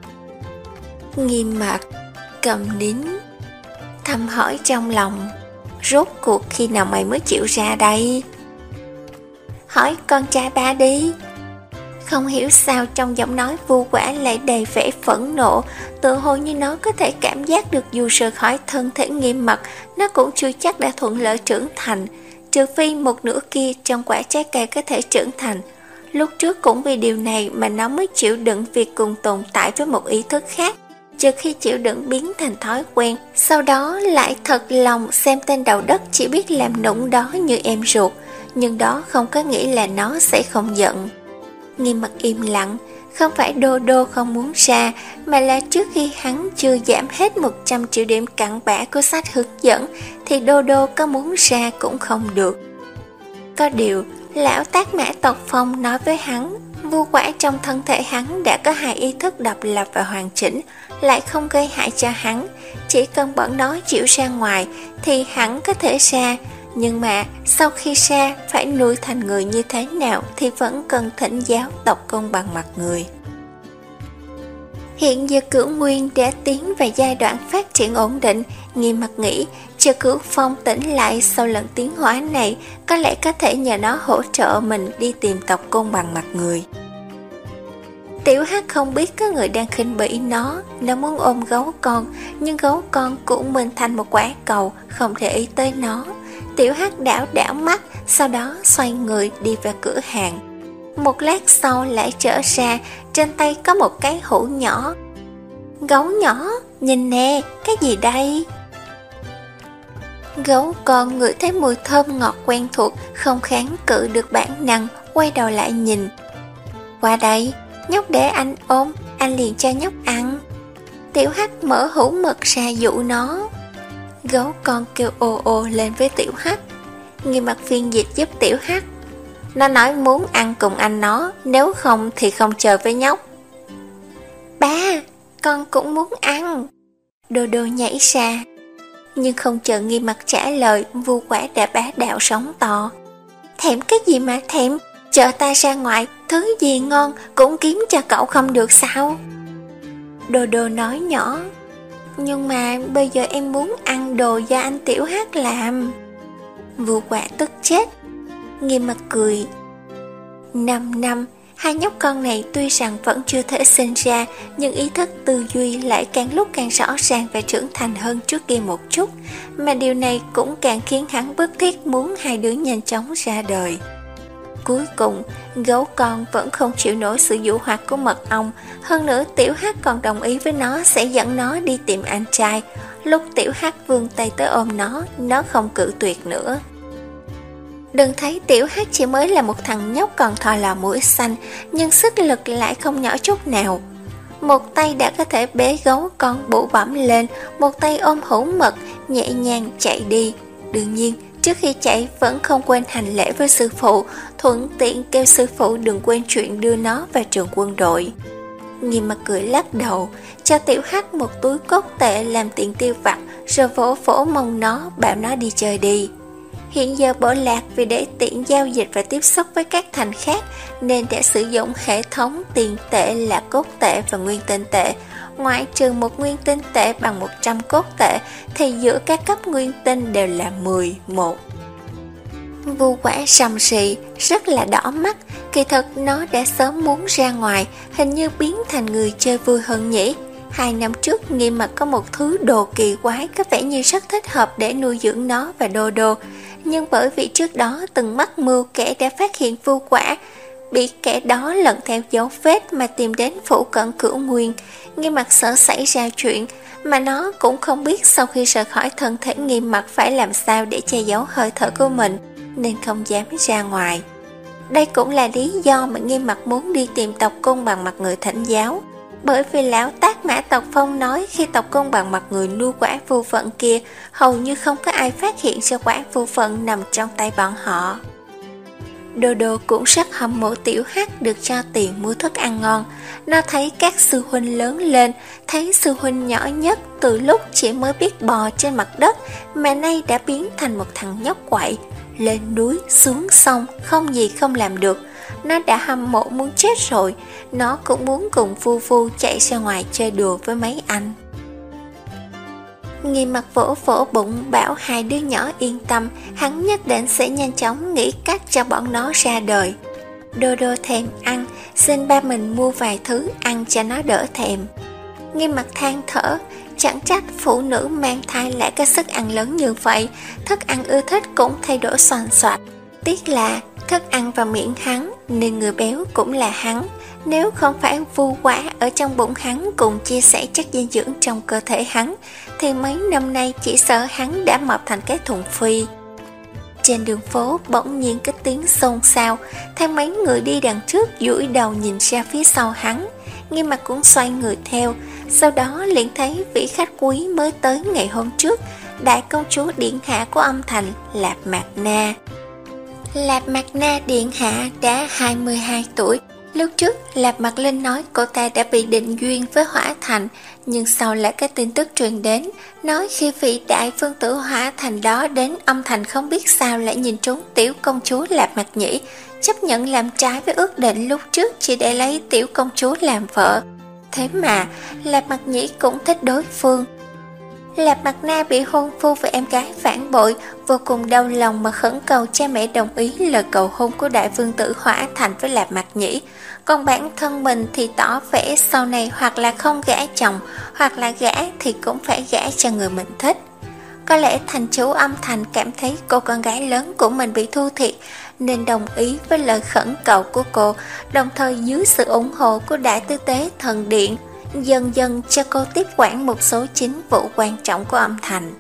Nghiêm mặt cầm nín, thầm hỏi trong lòng. Rốt cuộc khi nào mày mới chịu ra đây? Hỏi con trai ba đi. Không hiểu sao trong giọng nói Vu Quả lại đầy vẻ phẫn nộ, tự hồ như nó có thể cảm giác được dù rời khỏi thân thể Nghiêm mặt, nó cũng chưa chắc đã thuận lợi trưởng thành, trừ phi một nửa kia trong quả trái cây có thể trưởng thành. Lúc trước cũng vì điều này mà nó mới chịu đựng việc cùng tồn tại với một ý thức khác, trừ khi chịu đựng biến thành thói quen, sau đó lại thật lòng xem tên đầu đất chỉ biết làm nũng đó như em ruột, nhưng đó không có nghĩa là nó sẽ không giận. Nghiêm mặt im lặng, không phải Đô Đô không muốn ra, mà là trước khi hắn chưa giảm hết một trăm triệu điểm cặn bã của sách hướng dẫn, thì Đô Đô có muốn ra cũng không được. Có điều, lão Tác Mã Tộc Phong nói với hắn, Vu Quả trong thân thể hắn đã có hai ý thức độc lập và hoàn chỉnh, lại không gây hại cho hắn, chỉ cần bọn nó chịu ra ngoài thì hắn có thể ra. Nhưng mà sau khi ra phải nuôi thành người như thế nào thì vẫn cần thỉnh giáo tộc công bằng mặt người. Hiện giờ Cửu Nguyên đã tiến vào giai đoạn phát triển ổn định. Nghiêm mặt nghĩ chờ Cửu Phong tỉnh lại sau lần tiến hóa này, có lẽ có thể nhờ nó hỗ trợ mình đi tìm tộc công bằng mặt người. Tiểu Hắc không biết có người đang khinh bỉ nó, nó muốn ôm gấu con, nhưng gấu con cũng mình thành một quả cầu, không để ý tới nó. Tiểu Hắc đảo đảo mắt, sau đó xoay người đi vào cửa hàng. Một lát sau lại trở ra, trên tay có một cái hũ nhỏ. Gấu nhỏ, nhìn nè, cái gì đây? Gấu con ngửi thấy mùi thơm ngọt quen thuộc, không kháng cự được bản năng, quay đầu lại nhìn. Qua đây, nhóc để anh ôm, anh liền cho nhóc ăn. Tiểu Hắc mở hũ mật ra dụ nó. Gấu con kêu ô ô lên với Tiểu Hắc. Nghiêm mặt phiên dịch giúp Tiểu Hắc. Nó nói muốn ăn cùng anh nó, nếu không thì không chơi với nhóc. Ba, con cũng muốn ăn. Đô Đô nhảy ra. Nhưng không chờ Nghiêm mặt trả lời, Vu Quả đã bá đạo sóng to. Thèm cái gì mà thèm, chờ ta ra ngoài, thứ gì ngon cũng kiếm cho cậu không được sao? Đô Đô nói nhỏ. Nhưng mà bây giờ em muốn ăn đồ do anh Tiểu Hắc làm. Vu Quả tức chết. Nghiêm mặt cười. Năm năm, Hai nhóc con này tuy rằng vẫn chưa thể sinh ra, nhưng ý thức tư duy lại càng lúc càng rõ ràng và trưởng thành hơn trước kia một chút, mà điều này cũng càng khiến hắn bức thiết muốn hai đứa nhanh chóng ra đời. Cuối cùng, gấu con vẫn không chịu nổi sự dụ hoặc của mật ong, hơn nữa Tiểu Hắc còn đồng ý với nó sẽ dẫn nó đi tìm anh trai. Lúc Tiểu Hắc vươn tay tới ôm nó, nó không cự tuyệt nữa. Đừng thấy Tiểu Hắc chỉ mới là một thằng nhóc còn thò lò mũi xanh, nhưng sức lực lại không nhỏ chút nào. Một tay đã có thể bế gấu con bụ bẫm lên, một tay ôm hũ mật, nhẹ nhàng chạy đi. Đương nhiên, trước khi chạy vẫn không quên hành lễ với sư phụ, thuận tiện kêu sư phụ đừng quên chuyện đưa nó vào trường quân đội. Nghiêm Mặt cười lắc đầu, cho Tiểu Hắc một túi cốt tệ làm tiền tiêu vặt, rồi vỗ vỗ mông nó, bảo nó đi chơi đi. Hiện giờ Bộ Lạc vì để tiện giao dịch và tiếp xúc với các thành khác nên đã sử dụng hệ thống tiền tệ là cốt tệ và nguyên tinh tệ. Ngoại trừ một nguyên tinh tệ bằng một trăm cốt tệ thì giữa các cấp nguyên tinh đều là mười, một. Vu Quả sầm sì, rất là đỏ mắt, kỳ thực nó đã sớm muốn ra ngoài, hình như biến thành người chơi vui hơn nhỉ. Hai năm trước Nghiêm Mặt có một thứ đồ kỳ quái có vẻ như rất thích hợp để nuôi dưỡng nó và Đô Đô, nhưng bởi vì trước đó từng mắc mưu kẻ đã phát hiện Vu Quả, bị kẻ đó lần theo dấu vết mà tìm đến phủ cận Cửu Nguyên. Nghiêm Mặt sợ xảy ra chuyện, mà nó cũng không biết sau khi rời khỏi thân thể Nghiêm Mặt phải làm sao để che giấu hơi thở của mình, nên không dám ra ngoài. Đây cũng là lý do mà Nghiêm Mặt muốn đi tìm tộc cung bằng mặt người thỉnh giáo, bởi vì lão Tác Mã Tộc Phong nói khi tộc cung bằng mặt người nuôi quả vô phận kia, hầu như không có ai phát hiện ra quả vô phận nằm trong tay bọn họ. Đô Đô cũng rất hâm mộ Tiểu Hắc được cho tiền mua thức ăn ngon. Nó thấy các sư huynh lớn lên, thấy sư huynh nhỏ nhất từ lúc chỉ mới biết bò trên mặt đất mà nay đã biến thành một thằng nhóc quậy, lên núi xuống sông không gì không làm được. Nó đã hâm mộ muốn chết rồi. Nó cũng muốn cùng Vu Vu chạy ra ngoài chơi đùa với mấy anh. Nghiêm Mặt vỗ vỗ bụng bảo hai đứa nhỏ yên tâm, hắn nhất định sẽ nhanh chóng nghĩ cách cho bọn nó ra đời. Đô Đô thèm ăn, xin ba mình mua vài thứ ăn cho nó đỡ thèm. Nghiêm Mặt than thở, chẳng trách phụ nữ mang thai lại có sức ăn lớn như vậy, thức ăn ưa thích cũng thay đổi xoàn xoạt. Tiếc là thức ăn vào miệng hắn nên người béo cũng là hắn. Nếu không phải Vu Quả ở trong bụng hắn cùng chia sẻ chất dinh dưỡng trong cơ thể hắn thì mấy năm nay chỉ sợ hắn đã mập thành cái thùng phi. Trên đường phố bỗng nhiên cái tiếng xôn xao, theo mấy người đi đằng trước duỗi đầu nhìn ra phía sau hắn. Nghiêm Mặt cũng xoay người theo, sau đó liền thấy vị khách quý mới tới ngày hôm trước, đại công chúa điện hạ của âm thành Lạp Mạc Na. Lạp Mạc Na điện hạ đã hai mươi hai tuổi. Lúc trước Lạp Mạc Linh nói cô ta đã bị định duyên với Hỏa Thành, nhưng sau lại cái tin tức truyền đến nói khi vị đại vương tử Hỏa Thành đó đến âm thành không biết sao lại nhìn trúng tiểu công chúa Lạp Mạc Nhĩ, chấp nhận làm trái với ước định lúc trước chỉ để lấy tiểu công chúa làm vợ. Thế mà Lạp Mạc Nhĩ cũng thích đối phương. Lạp Mạc Na bị hôn phu và em gái phản bội, vô cùng đau lòng mà khẩn cầu cha mẹ đồng ý lời cầu hôn của đại vương tử Hỏa Thành với Lạp Mạc Nhĩ. Còn bản thân mình thì tỏ vẻ sau này hoặc là không gả chồng, hoặc là gả thì cũng phải gả cho người mình thích. Có lẽ thành chủ âm thành cảm thấy cô con gái lớn của mình bị thua thiệt, nên đồng ý với lời khẩn cầu của cô, đồng thời dưới sự ủng hộ của đại tư tế thần điện, dần dần cho cô tiếp quản một số chính vụ quan trọng của âm thành.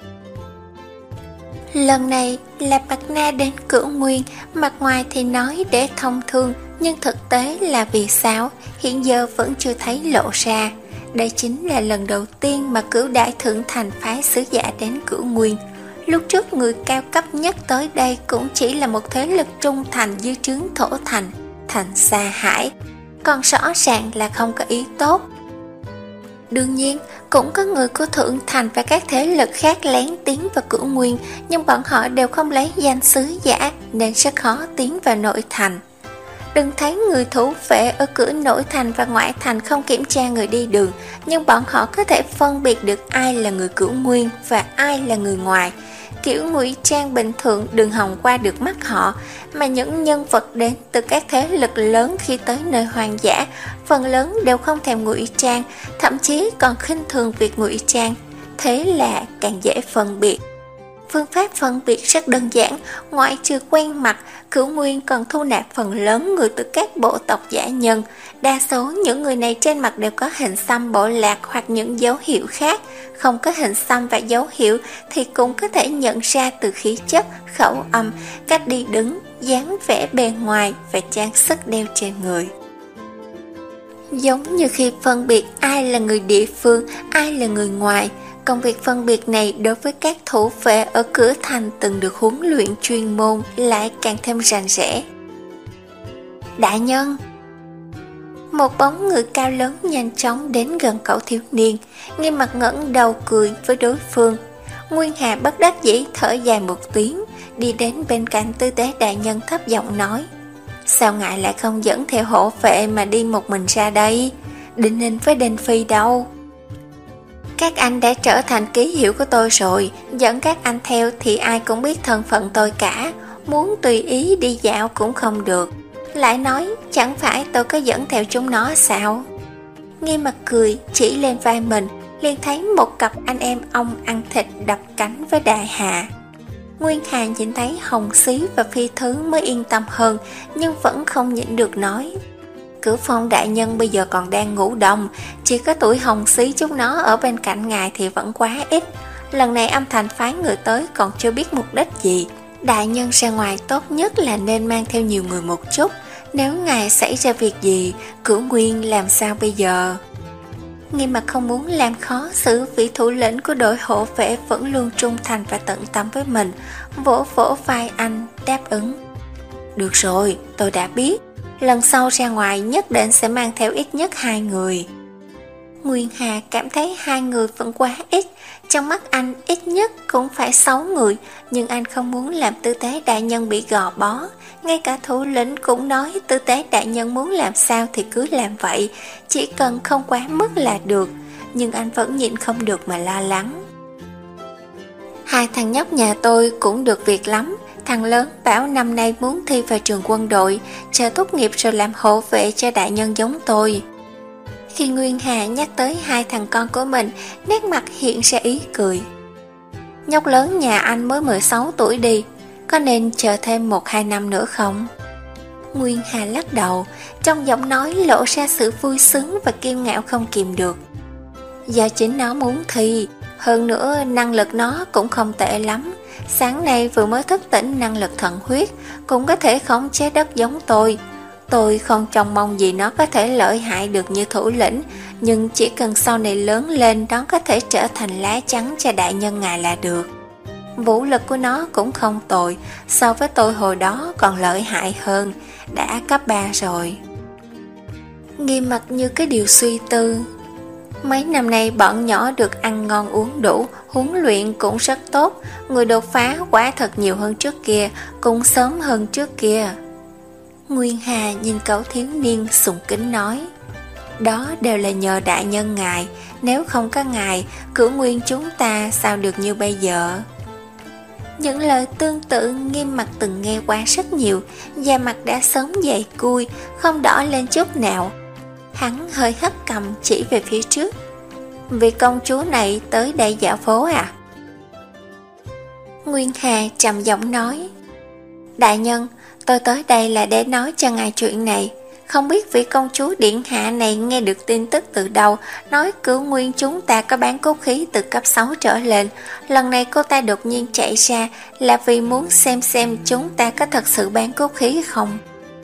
Lần này Lạp Mạc Na đến Cửu Nguyên, mặt ngoài thì nói để thông thương, nhưng thực tế là vì sao hiện giờ vẫn chưa thấy lộ ra. Đây chính là lần đầu tiên mà Cửu Đại Thượng Thành phái sứ giả đến Cửu Nguyên. Lúc trước người cao cấp nhất tới đây cũng chỉ là một thế lực trung thành dưới trướng Thổ Thành, Thành Sa Hải, còn rõ ràng là không có ý tốt. Đương nhiên, cũng có người của Thượng Thành và các thế lực khác lén tiến vào Cửu Nguyên, nhưng bọn họ đều không lấy danh sứ giả nên rất khó tiến vào nội thành. Đừng thấy người thủ vệ ở cửa nội thành và ngoại thành không kiểm tra người đi đường, nhưng bọn họ có thể phân biệt được ai là người Cửu Nguyên và ai là người ngoài. kiểu ngụy trang bình thường đừng hòng qua được mắt họ, mà những nhân vật đến từ các thế lực lớn khi tới nơi hoang dã, phần lớn đều không thèm ngụy trang, thậm chí còn khinh thường việc ngụy trang, thế là càng dễ phân biệt. Phương pháp phân biệt rất đơn giản, ngoại trừ quen mặt, Cửu Nguyên còn thu nạp phần lớn người từ các bộ tộc dã nhân. Đa số những người này trên mặt đều có hình xăm bộ lạc hoặc những dấu hiệu khác. Không có hình xăm và dấu hiệu thì cũng có thể nhận ra từ khí chất, khẩu âm, cách đi đứng, dáng vẻ bề ngoài và trang sức đeo trên người. Giống như khi phân biệt ai là người địa phương, ai là người ngoài, công việc phân biệt này đối với các thủ vệ ở cửa thành từng được huấn luyện chuyên môn lại càng thêm rành rẽ. Đại nhân! Một bóng người cao lớn nhanh chóng đến gần cậu thiếu niên, Nghiêm Mặt ngẩng đầu cười với đối phương. Nguyên Hà bất đắc dĩ thở dài một tiếng, đi đến bên cạnh tư tế đại nhân thấp giọng nói: Sao ngài lại không dẫn theo hộ vệ mà đi một mình ra đây? Đinh Ninh với Đinh Phi đâu? Các anh đã trở thành ký hiệu của tôi rồi, dẫn các anh theo thì ai cũng biết thân phận tôi cả, muốn tùy ý đi dạo cũng không được. Lại nói, chẳng phải tôi có dẫn theo chúng nó sao? Nghiêm Mặt cười, chỉ lên vai mình, liền thấy một cặp anh em ông ăn thịt đập cánh với Đại Hà. Nguyên Hà nhìn thấy Hồng Xí và Phi Thứ mới yên tâm hơn, nhưng vẫn không nhịn được nói: Cửu Phong đại nhân bây giờ còn đang ngủ đông, chỉ có tuổi Hồng Xí chúng nó ở bên cạnh ngài thì vẫn quá ít. Lần này âm thành phái người tới còn chưa biết mục đích gì. Đại nhân ra ngoài tốt nhất là nên mang theo nhiều người một chút. Nếu ngài xảy ra việc gì, Cửu Nguyên làm sao bây giờ? Nghiêm Mặt không muốn làm khó xử vị thủ lĩnh của đội hộ vệ vẫn luôn trung thành và tận tâm với mình, vỗ vỗ vai anh, đáp ứng: Được rồi, tôi đã biết. Lần sau ra ngoài nhất định sẽ mang theo ít nhất hai người. Nguyên Hà cảm thấy hai người vẫn quá ít, trong mắt anh ít nhất cũng phải sáu người, nhưng anh không muốn làm tư tế đại nhân bị gò bó. Ngay cả thủ lĩnh cũng nói tư tế đại nhân muốn làm sao thì cứ làm vậy, chỉ cần không quá mức là được, nhưng anh vẫn nhịn không được mà lo lắng. Hai thằng nhóc nhà tôi cũng được việc lắm. Thằng lớn bảo năm nay muốn thi vào trường quân đội, chờ tốt nghiệp rồi làm hộ vệ cho đại nhân giống tôi. Khi Nguyên Hà nhắc tới hai thằng con của mình, nét mặt hiện ra ý cười. Nhóc lớn nhà anh mới mười sáu tuổi đi, có nên chờ thêm một hai năm nữa không? Nguyên Hà lắc đầu, trong giọng nói lộ ra sự vui sướng và kiêu ngạo không kìm được. Do chính nó muốn thi, hơn nữa năng lực nó cũng không tệ lắm. Sáng nay vừa mới thức tỉnh năng lực thần huyết, cũng có thể khống chế đất giống tôi. Tôi không trông mong gì nó có thể lợi hại được như thủ lĩnh, nhưng chỉ cần sau này lớn lên nó có thể trở thành lá chắn cho đại nhân ngài là được. Vũ lực của nó cũng không tồi, so với tôi hồi đó còn lợi hại hơn, đã cấp ba rồi. Nghiêm Mặt như cái điều suy tư. Mấy năm nay bọn nhỏ được ăn ngon uống đủ, huấn luyện cũng rất tốt, người đột phá quả thật nhiều hơn trước kia, cũng sớm hơn trước kia. Nguyên Hà nhìn cậu thiếu niên sùng kính nói: Đó đều là nhờ đại nhân ngài, nếu không có ngài, Cửu Nguyên chúng ta sao được như bây giờ? Những lời tương tự Nghiêm Mặt từng nghe qua rất nhiều, da mặt đã sớm dày cui, không đỏ lên chút nào. Hắn hơi hất cầm chỉ về phía trước: Vị công chúa này tới đây dạo phố à? Nguyên Hà trầm giọng nói: Đại nhân, tôi tới đây là để nói cho ngài chuyện này. Không biết vị công chúa điện hạ này nghe được tin tức từ đâu, nói Cửu Nguyên chúng ta có bán cốt khí từ cấp sáu trở lên. Lần này cô ta đột nhiên chạy ra là vì muốn xem xem chúng ta có thật sự bán cốt khí không.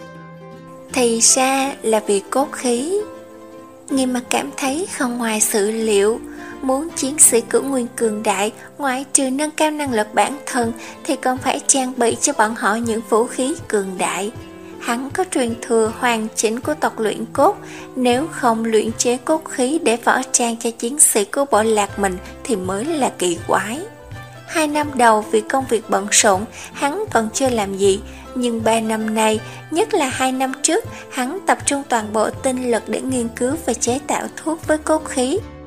Thì ra là vì cốt khí. Nghiêm Mặt cảm thấy không ngoài sự liệu. Muốn chiến sĩ Cửu Nguyên cường đại, ngoại trừ nâng cao năng lực bản thân thì còn phải trang bị cho bọn họ những vũ khí cường đại. Hắn có truyền thừa hoàn chỉnh của tộc luyện cốt, nếu không luyện chế cốt khí để võ trang cho chiến sĩ của bộ lạc mình thì mới là kỳ quái. Hai năm đầu vì công việc bận rộn, hắn còn chưa làm gì, nhưng ba năm nay, nhất là hai năm trước, hắn tập trung toàn bộ tinh lực để nghiên cứu và chế tạo thuốc với cốt khí.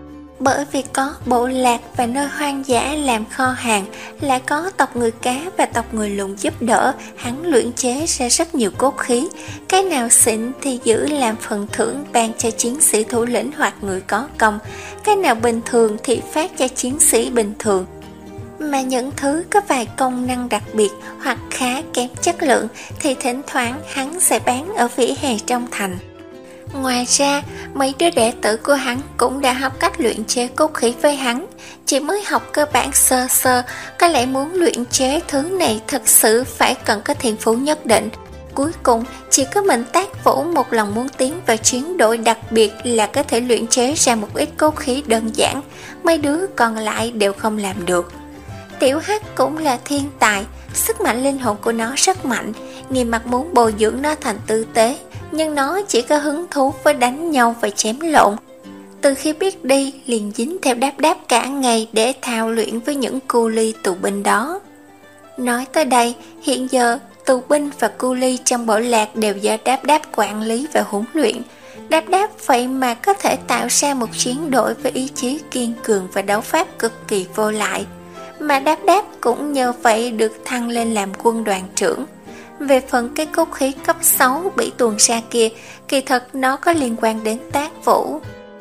Bởi vì có bộ lạc và nơi hoang dã làm kho hàng, lại có tộc người cá và tộc người lùn giúp đỡ, hắn luyện chế ra rất nhiều cốt khí. Cái nào xịn thì giữ làm phần thưởng ban cho chiến sĩ thủ lĩnh hoặc người có công, cái nào bình thường thì phát cho chiến sĩ bình thường. Mà những thứ có vài công năng đặc biệt hoặc khá kém chất lượng thì thỉnh thoảng hắn sẽ bán ở vỉa hè trong thành. Ngoài ra, mấy đứa đệ tử của hắn cũng đã học cách luyện chế cốt khí với hắn, chỉ mới học cơ bản sơ sơ, có lẽ muốn luyện chế thứ này thật sự phải cần có thiên phú nhất định. Cuối cùng, chỉ có mình Tác Vũ một lòng muốn tiến vào chiến đội đặc biệt là có thể luyện chế ra một ít cốt khí đơn giản, mấy đứa còn lại đều không làm được. Tiểu Hắc cũng là thiên tài, sức mạnh linh hồn của nó rất mạnh, Nghiêm Mặc muốn bồi dưỡng nó thành tư tế, nhưng nó chỉ có hứng thú với đánh nhau và chém lộn. Từ khi biết đi, liền dính theo Đáp Đáp cả ngày để thao luyện với những cu ly tù binh đó. Nói tới đây, hiện giờ tù binh và cu ly trong bộ lạc đều do Đáp Đáp quản lý và huấn luyện. Đáp Đáp vậy mà có thể tạo ra một chiến đội với ý chí kiên cường và đấu pháp cực kỳ vô lại. Mà Đáp Đáp cũng nhờ vậy được thăng lên làm quân đoàn trưởng. Về phần cái cốt khí cấp sáu bị tuồn ra kia, kỳ thật nó có liên quan đến Tác Vũ.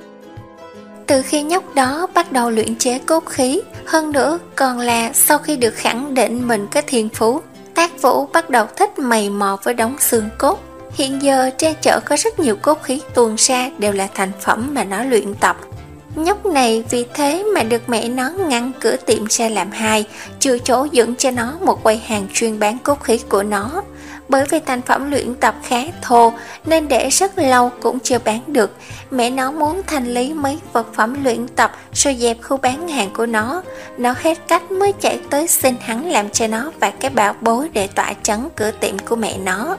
Từ khi nhóc đó bắt đầu luyện chế cốt khí, hơn nữa còn là sau khi được khẳng định mình có thiên phú, Tác Vũ bắt đầu thích mày mò với đống xương cốt. Hiện giờ trên chợ có rất nhiều cốt khí tuồn ra đều là thành phẩm mà nó luyện tập. Nhóc này vì thế mà được mẹ nó ngăn cửa tiệm ra làm hai, chừa chỗ dựng cho nó một quầy hàng chuyên bán cốt khí của nó. Bởi vì thành phẩm luyện tập khá thô nên để rất lâu cũng chưa bán được. Mẹ nó muốn thanh lý mấy vật phẩm luyện tập rồi dẹp khu bán hàng của nó. Nó hết cách mới chạy tới xin hắn làm cho nó vài cái bảo bối để tỏa trấn cửa tiệm của mẹ nó.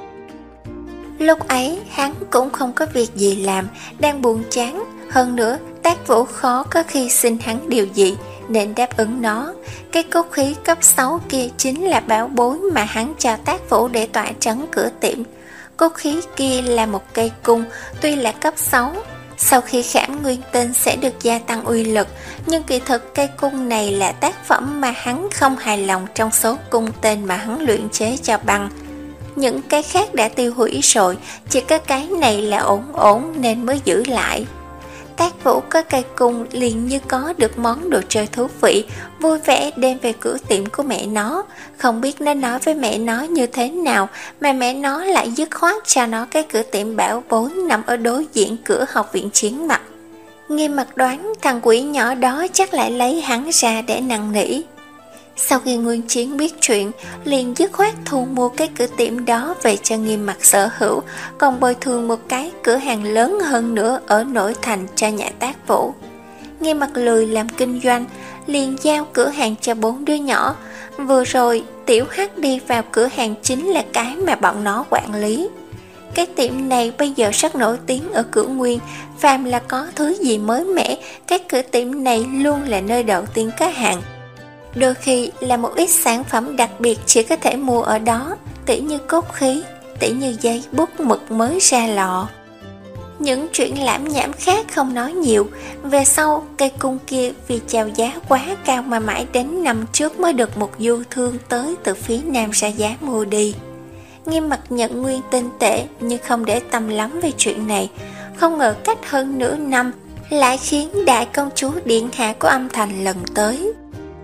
Lúc ấy hắn cũng không có việc gì làm, đang buồn chán. Hơn nữa Tác Vũ khó có khi xin hắn điều gì nên đáp ứng nó. Cái cốt khí cấp sáu kia chính là bảo bối mà hắn cho Tác Vũ để tỏa trấn cửa tiệm. Cốt khí kia là một cây cung, tuy là cấp sáu, sau khi khảm nguyên tinh sẽ được gia tăng uy lực, nhưng kỳ thực cây cung này là tác phẩm mà hắn không hài lòng trong số cung tên mà hắn luyện chế cho bằng. Những cái khác đã tiêu hủy rồi, chỉ có cái này là ổn ổn nên mới giữ lại. Tác Vũ có cây cung liền như có được món đồ chơi thú vị, vui vẻ đem về cửa tiệm của mẹ nó. Không biết nó nói với mẹ nó như thế nào mà mẹ nó lại dứt khoát cho nó cái cửa tiệm bảo bối nằm ở đối diện cửa học viện chiến mặt. Nghiêm Mặc đoán thằng quỷ nhỏ đó chắc lại lấy hắn ra để năn nỉ. Sau khi Nguyên Chiến biết chuyện, liền dứt khoát thu mua cái cửa tiệm đó về cho Nghiêm Mặc sở hữu, còn bồi thường một cái cửa hàng lớn hơn nữa ở nội thành cho nhà Tác Vũ. Nghiêm Mặc lười làm kinh doanh, liền giao cửa hàng cho bốn đứa nhỏ. Vừa rồi, Tiểu Hắc đi vào cửa hàng chính là cái mà bọn nó quản lý. Cái tiệm này bây giờ rất nổi tiếng ở Cửu Nguyên, phàm là có thứ gì mới mẻ, cái cửa tiệm này luôn là nơi đầu tiên có hàng. Đôi khi là một ít sản phẩm đặc biệt chỉ có thể mua ở đó, tỉ như cốt khí, tỉ như giấy bút mực mới ra lọ. Những chuyện lãm nhảm khác không nói nhiều. Về sau, cây cung kia vì chào giá quá cao mà mãi đến năm trước mới được một du thương tới từ phía nam ra giá mua đi. Nghiêm Mặc nhận nguyên tinh tệ nhưng không để tâm lắm về chuyện này. Không ngờ cách hơn nửa năm lại khiến đại công chúa điện hạ của âm thành lần tới.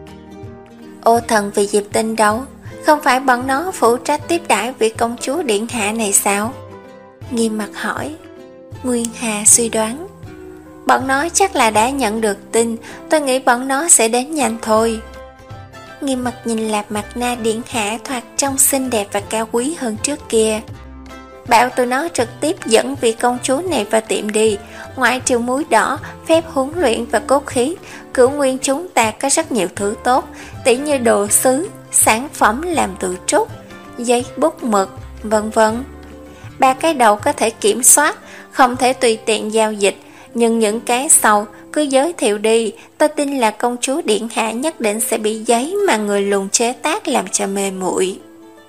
Ô thần vì Diệp Tinh đâu? Không phải bọn nó phụ trách tiếp đãi vị công chúa điện hạ này sao? Nghiêm Mặc hỏi. Nguyên Hà suy đoán. Bọn nó chắc là đã nhận được tin, tôi nghĩ bọn nó sẽ đến nhanh thôi. Nghiêm Mặc nhìn Lạp Mặt Na điện hạ thoạt trông xinh đẹp và cao quý hơn trước kia. Bảo tụi nó trực tiếp dẫn vị công chúa này vào tiệm đi. Ngoại trừ muối đỏ, phép huấn luyện và cốt khí, Cửu Nguyên chúng ta có rất nhiều thứ tốt, tỉ như đồ sứ, sản phẩm làm từ trúc, giấy bút mực, vân vân. Ba cái đầu có thể kiểm soát, không thể tùy tiện giao dịch, nhưng những cái sau cứ giới thiệu đi, tôi tin là công chúa điện hạ nhất định sẽ bị giấy mà người lùn chế tác làm cho mê muội.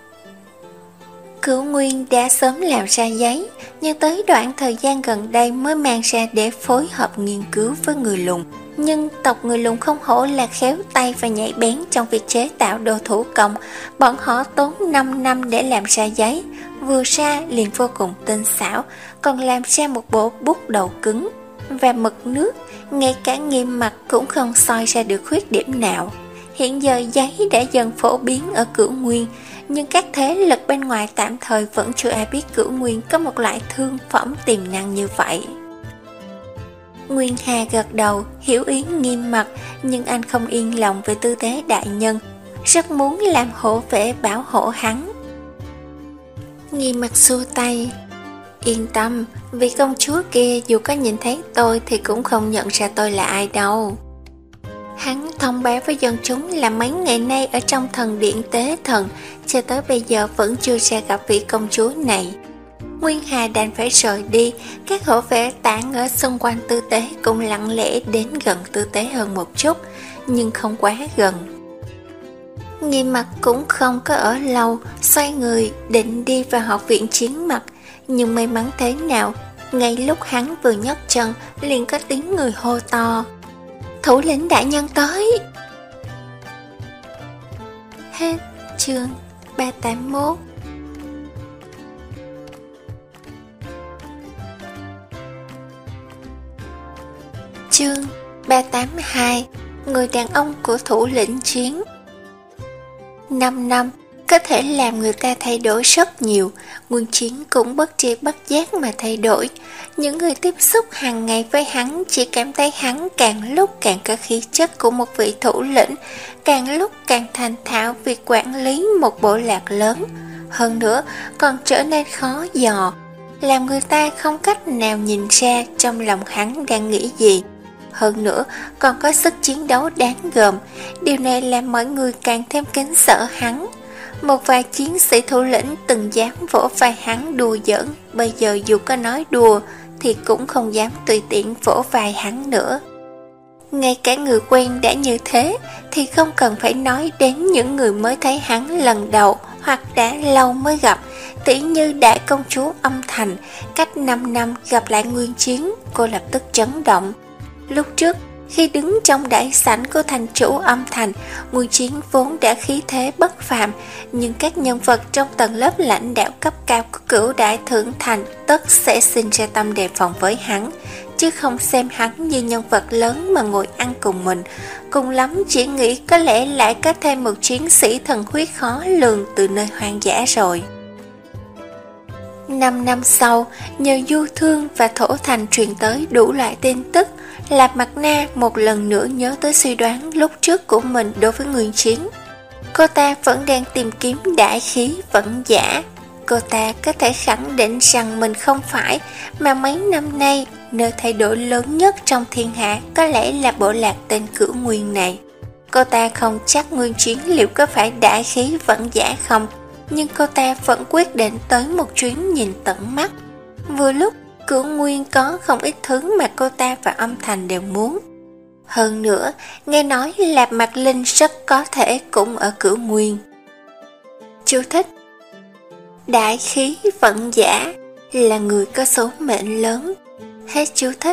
Cửu Nguyên đã sớm làm ra giấy, nhưng tới đoạn thời gian gần đây mới mang ra để phối hợp nghiên cứu với người lùn. Nhưng tộc người Lùn không hổ là khéo tay và nhạy bén trong việc chế tạo đồ thủ công. Bọn họ tốn năm năm để làm ra giấy, vừa ra liền vô cùng tinh xảo, còn làm ra một bộ bút đầu cứng và mực nước, ngay cả Nghiêm Mặc cũng không soi ra được khuyết điểm nào. Hiện giờ giấy đã dần phổ biến ở Cửu Nguyên, nhưng các thế lực bên ngoài tạm thời vẫn chưa ai biết Cửu Nguyên có một loại thương phẩm tiềm năng như vậy. Nguyên Hà gật đầu, hiểu ý Nghiêm Mặc, nhưng anh không yên lòng về tư thế đại nhân, rất muốn làm hộ vệ bảo hộ hắn. Nghiêm Mặc xua tay, yên tâm, vì công chúa kia dù có nhìn thấy tôi thì cũng không nhận ra tôi là ai đâu. Hắn thông báo với dân chúng là mấy ngày nay ở trong thần điện tế thần, cho tới bây giờ vẫn chưa ra gặp vị công chúa này. Nguyên Hà đành phải rời đi, các hộ vệ tản ở xung quanh tư tế cũng lặng lẽ đến gần tư tế hơn một chút, nhưng không quá gần. Nghiêm Mặc cũng không có ở lâu, xoay người định đi vào học viện chiến mặt, nhưng may mắn thế nào, ngay lúc hắn vừa nhấc chân liền có tiếng người hô to, thủ lĩnh đại nhân tới. Hết chương ba tám mốt. Chương ba tám hai, người đàn ông của thủ lĩnh chiến. Năm năm có thể làm người ta thay đổi rất nhiều, Nguyên Chiến cũng bất tri bất giác mà thay đổi. Những người tiếp xúc hàng ngày với hắn chỉ cảm thấy hắn càng lúc càng có khí chất của một vị thủ lĩnh, càng lúc càng thành thạo việc quản lý một bộ lạc lớn. Hơn nữa còn trở nên khó dò, làm người ta không cách nào nhìn ra trong lòng hắn đang nghĩ gì. Hơn nữa còn có sức chiến đấu đáng gờm, điều này làm mọi người càng thêm kính sợ hắn. Một vài chiến sĩ thủ lĩnh từng dám vỗ vai hắn đùa giỡn, bây giờ dù có nói đùa thì cũng không dám tùy tiện vỗ vai hắn nữa. Ngay cả người quen đã như thế thì không cần phải nói đến những người mới thấy hắn lần đầu hoặc đã lâu mới gặp. Tỷ như đại công chúa Âm Thành, cách năm năm gặp lại Nguyên Chiến, cô lập tức chấn động. Lúc trước khi đứng trong đại sảnh của thành chủ Âm Thành, Nguyên Chiến vốn đã khí thế bất phàm, nhưng các nhân vật trong tầng lớp lãnh đạo cấp cao của Cửu Đại Thượng Thành tất sẽ sinh ra tâm đề phòng với hắn, chứ không xem hắn như nhân vật lớn mà ngồi ăn cùng mình. Cùng lắm chỉ nghĩ có lẽ lại có thêm một chiến sĩ thần huyết khó lường từ nơi hoang dã rồi. Năm năm sau, nhờ Du Thương và Thổ Thành truyền tới đủ loại tin tức, Lạp Mặt Na một lần nữa nhớ tới suy đoán lúc trước của mình đối với Nguyên Chiến. Cô ta vẫn đang tìm kiếm đại khí vẫn giả. Cô ta có thể khẳng định rằng mình không phải, mà mấy năm nay nơi thay đổi lớn nhất trong thiên hạ có lẽ là bộ lạc tên Cửu Nguyên này. Cô ta không chắc Nguyên Chiến liệu có phải đại khí vẫn giả không, nhưng cô ta vẫn quyết định tới một chuyến nhìn tận mắt. Vừa lúc Cửu Nguyên có không ít thứ mà cô ta và Âm Thành đều muốn. Hơn nữa, nghe nói Lạp Mạc Linh rất có thể cũng ở Cửu Nguyên. Chú thích: đại khí vận giả là người có số mệnh lớn. Hết chú thích.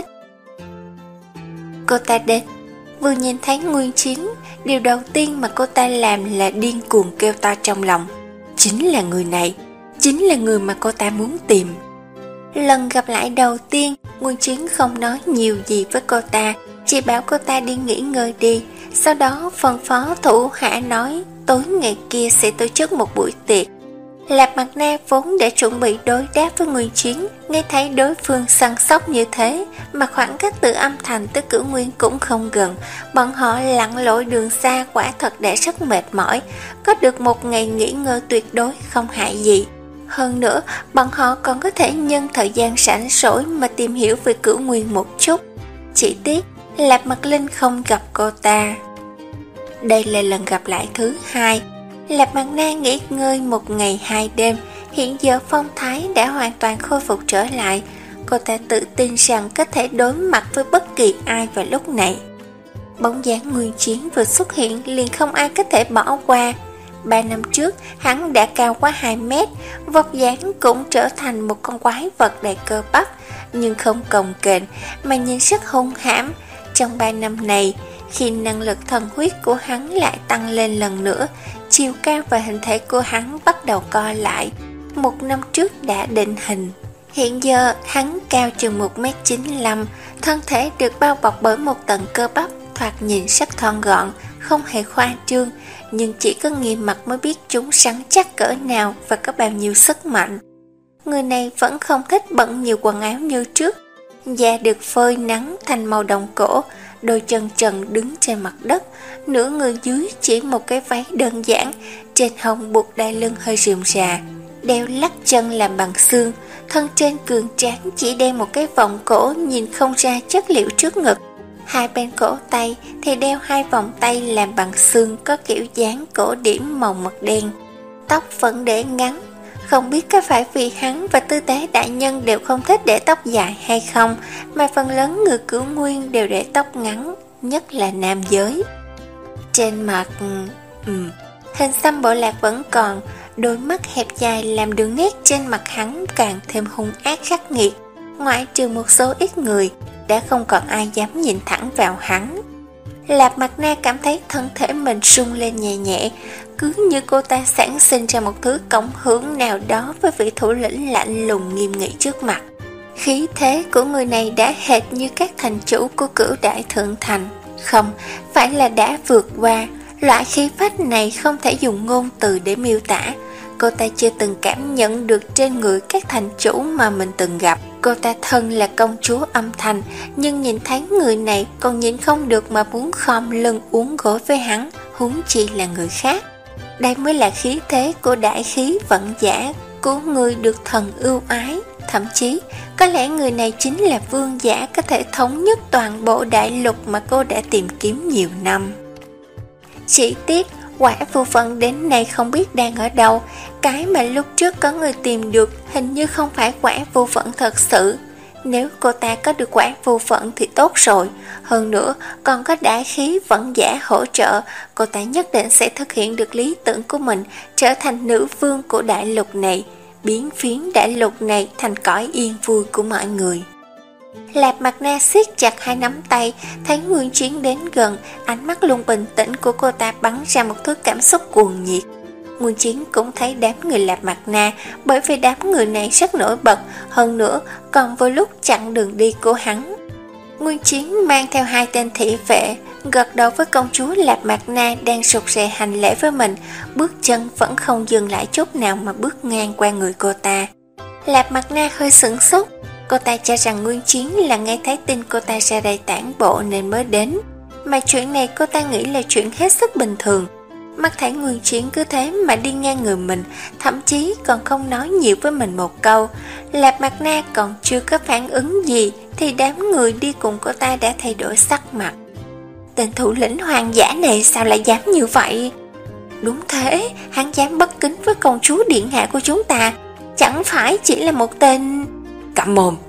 Cô ta đến, vừa nhìn thấy Nguyên Chiến, điều đầu tiên mà cô ta làm là điên cuồng kêu to trong lòng. Chính là người này, chính là người mà cô ta muốn tìm. Lần gặp lại đầu tiên, Nguyên Chiến không nói nhiều gì với cô ta, chỉ bảo cô ta đi nghỉ ngơi đi. Sau đó phân phó thủ hạ nói tối ngày kia sẽ tổ chức một buổi tiệc. Lạp Mặt Na vốn đã chuẩn bị đối đáp với Nguyên Chiến, nghe thấy đối phương săn sóc như thế mà khoảng cách từ Âm Thành tới Cửu Nguyên cũng không gần, bọn họ lặn lội đường xa quả thật đã rất mệt mỏi, có được một ngày nghỉ ngơi tuyệt đối không hại gì. Hơn nữa, bọn họ còn có thể nhân thời gian rảnh rỗi mà tìm hiểu về Cửu Nguyên một chút. Chỉ tiếc, Lạp Mặt Linh không gặp cô ta. Đây là lần gặp lại thứ hai. Lạp Mặt Na nghỉ ngơi một ngày hai đêm, hiện giờ phong thái đã hoàn toàn khôi phục trở lại. Cô ta tự tin rằng có thể đối mặt với bất kỳ ai vào lúc này. Bóng dáng Nguyên Chiến vừa xuất hiện liền không ai có thể bỏ qua. Ba năm trước, hắn đã cao quá hai mét, vóc dáng cũng trở thành một con quái vật đầy cơ bắp, nhưng không cồng kềnh, mà nhìn rất hung hãm. trong ba năm này, khi năng lực thần huyết của hắn lại tăng lên lần nữa, chiều cao và hình thể của hắn bắt đầu co lại. Một năm trước đã định hình. Hiện giờ hắn cao chừng một mét chín mươi lăm, thân thể được bao bọc bởi một tầng cơ bắp, thoạt nhìn rất thon gọn, không hề khoa trương, nhưng chỉ có nghiêm mặt mới biết chúng rắn chắc cỡ nào và có bao nhiêu sức mạnh. Người này vẫn không thích bận nhiều quần áo như trước, da được phơi nắng thành màu đồng cổ, đôi chân trần đứng trên mặt đất, nửa người dưới chỉ một cái váy đơn giản, trên hông buộc đai lưng hơi rườm rà, đeo lắc chân làm bằng xương, thân trên cường tráng chỉ đeo một cái vòng cổ nhìn không ra chất liệu trước ngực. Hai bên cổ tay thì đeo hai vòng tay làm bằng xương có kiểu dáng cổ điểm màu mật đen. Tóc vẫn để ngắn, không biết có phải vì hắn và tư tế đại nhân đều không thích để tóc dài hay không, mà phần lớn người Cửu Nguyên đều để tóc ngắn, nhất là nam giới. Trên mặt, ừm, hình xăm bộ lạc vẫn còn, đôi mắt hẹp dài làm đường nét trên mặt hắn càng thêm hung ác khắc nghiệt. Ngoại trừ một số ít người, đã không còn ai dám nhìn thẳng vào hắn. Lạp Mặt Na cảm thấy thân thể mình rung lên nhẹ nhẹ, cứ như cô ta sản sinh ra một thứ cộng hưởng nào đó với vị thủ lĩnh lạnh lùng nghiêm nghị trước mặt. Khí thế của người này đã hệt như các thành chủ của Cửu Đại Thượng Thành. Không, phải là đã vượt qua. Loại khí phách này không thể dùng ngôn từ để miêu tả. Cô ta chưa từng cảm nhận được trên người các thành chủ mà mình từng gặp. Cô ta thân là công chúa âm thanh, nhưng nhìn thấy người này còn nhìn không được mà muốn khom lưng uốn gối với hắn, huống chi là người khác. Đây mới là khí thế của đại khí vận giả, của người được thần ưu ái. Thậm chí, có lẽ người này chính là vương giả có thể thống nhất toàn bộ đại lục mà cô đã tìm kiếm nhiều năm. Chỉ tiếc, quả phù phận đến nay không biết đang ở đâu. Cái mà lúc trước có người tìm được hình như không phải quả phù phận thật sự. Nếu cô ta có được quả phù phận thì tốt rồi. Hơn nữa, còn có đại khí vận giả hỗ trợ, cô ta nhất định sẽ thực hiện được lý tưởng của mình, trở thành nữ vương của đại lục này, biến phiến đại lục này thành cõi yên vui của mọi người. Lạp Mặt Na siết chặt hai nắm tay, thấy Nguyên Chiến đến gần, ánh mắt luôn bình tĩnh của cô ta bắn ra một thứ cảm xúc cuồng nhiệt. Nguyên Chiến cũng thấy đám người Lạp Mặt Na, bởi vì đám người này rất nổi bật, hơn nữa còn vừa lúc chặn đường đi của hắn. Nguyên Chiến mang theo hai tên thị vệ, gật đầu với công chúa Lạp Mặt Na đang sụt rè hành lễ với mình, bước chân vẫn không dừng lại chút nào mà bước ngang qua người cô ta. Lạp Mặt Na hơi sửng sốt. Cô ta cho rằng Nguyên Chiến là nghe thấy tin cô ta ra đây tản bộ nên mới đến, mà chuyện này cô ta nghĩ là chuyện hết sức bình thường. Mắt thấy Nguyên Chiến cứ thế mà đi ngang người mình, thậm chí còn không nói nhiều với mình một câu. Lạp Mặt Na còn chưa có phản ứng gì thì đám người đi cùng cô ta đã thay đổi sắc mặt. Tên thủ lĩnh hoàng giả này sao lại dám như vậy? Đúng thế, hắn dám bất kính với công chúa điện hạ của chúng ta, chẳng phải chỉ là một tên... Câm mồm!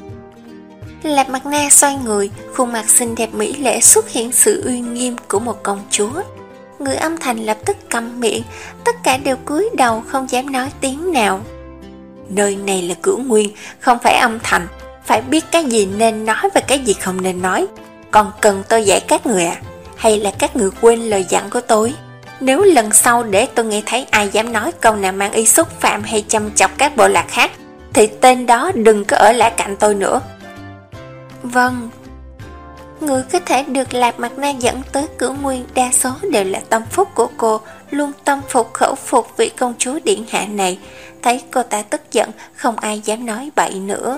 Lạp Mặt Na xoay người, khuôn mặt xinh đẹp mỹ lệ xuất hiện sự uy nghiêm của một công chúa. Người âm thành lập tức câm miệng, tất cả đều cúi đầu không dám nói tiếng nào. Nơi này là Cửu Nguyên, không phải âm thành, phải biết cái gì nên nói và cái gì không nên nói. Còn cần tôi dạy các người à? Hay là các người quên lời dặn của tôi? Nếu lần sau để tôi nghe thấy ai dám nói câu nào mang ý xúc phạm hay châm chọc các bộ lạc khác, thì tên đó đừng có ở lại cạnh tôi nữa. Vâng. Người có thể được Lạp Mặt Na dẫn tới Cửu Nguyên đa số đều là tâm phúc của cô, luôn tâm phục khẩu phục vị công chúa điện hạ này. Thấy cô ta tức giận, không ai dám nói bậy nữa.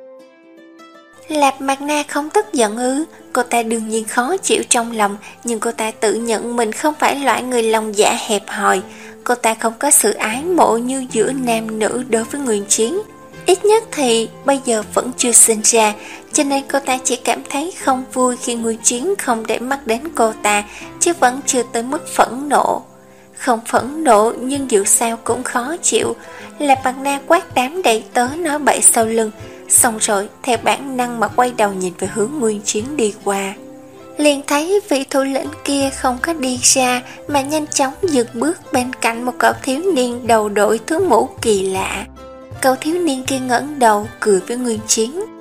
Lạp Mặt Na không tức giận ư? Cô ta đương nhiên khó chịu trong lòng, nhưng cô ta tự nhận mình không phải loại người lòng dạ hẹp hòi. Cô ta không có sự ái mộ như giữa nam nữ đối với Nguyên Chiến. Ít nhất thì bây giờ vẫn chưa sinh ra, cho nên cô ta chỉ cảm thấy không vui khi Nguyên Chiến không để mắt đến cô ta, chứ vẫn chưa tới mức phẫn nộ. Không phẫn nộ nhưng dù sao cũng khó chịu. Lạp Mặt Na quát đám đầy tớ nói bậy sau lưng, xong rồi theo bản năng mà quay đầu nhìn về hướng Nguyên Chiến đi qua. Liền thấy vị thủ lĩnh kia không có đi ra mà nhanh chóng dừng bước bên cạnh một cậu thiếu niên đầu đội thứ mũ kỳ lạ. Cậu thiếu niên kia ngẩng đầu cười với Nguyên Chiến.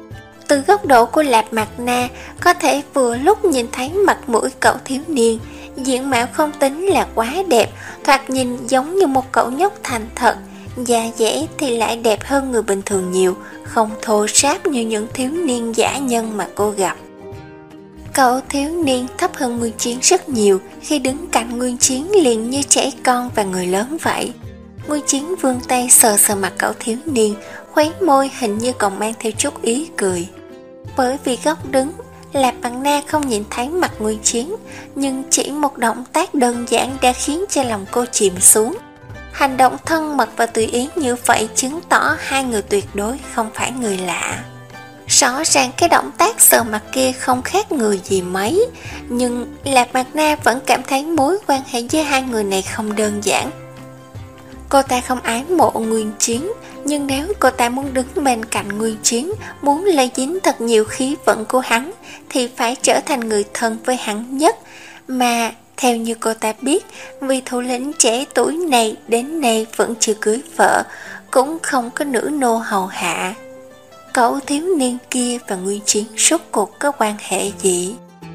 Từ góc độ của Lạp Mạc Na, có thể vừa lúc nhìn thấy mặt mũi cậu thiếu niên. Diện mạo không tính là quá đẹp, thoạt nhìn giống như một cậu nhóc thành thật. Da dẻ thì lại đẹp hơn người bình thường nhiều, không thô ráp như những thiếu niên dã nhân mà cô gặp. Cậu thiếu niên thấp hơn Nguyên Chiến rất nhiều, khi đứng cạnh Nguyên Chiến liền như trẻ con và người lớn vậy. Nguyên Chiến vươn tay sờ sờ mặt cậu thiếu niên, khóe môi hình như còn mang theo chút ý cười. Bởi vì góc đứng, Lạp Mạc Na không nhìn thấy mặt Nguyên Chiến, nhưng chỉ một động tác đơn giản đã khiến cho lòng cô chìm xuống. Hành động thân mật và tùy ý như vậy chứng tỏ hai người tuyệt đối không phải người lạ. Rõ ràng cái động tác sờ mặt kia không khác người gì mấy, nhưng Lạp Mạc Na vẫn cảm thấy mối quan hệ với hai người này không đơn giản. Cô ta không ái mộ Nguyên Chiến, nhưng nếu cô ta muốn đứng bên cạnh Nguyên Chiến, muốn lây dính thật nhiều khí vận của hắn, thì phải trở thành người thân với hắn nhất. Mà theo như cô ta biết, vì thủ lĩnh trẻ tuổi này đến nay vẫn chưa cưới vợ, cũng không có nữ nô hầu hạ. Cậu thiếu niên kia và Nguyên Chiến rốt cuộc có quan hệ gì?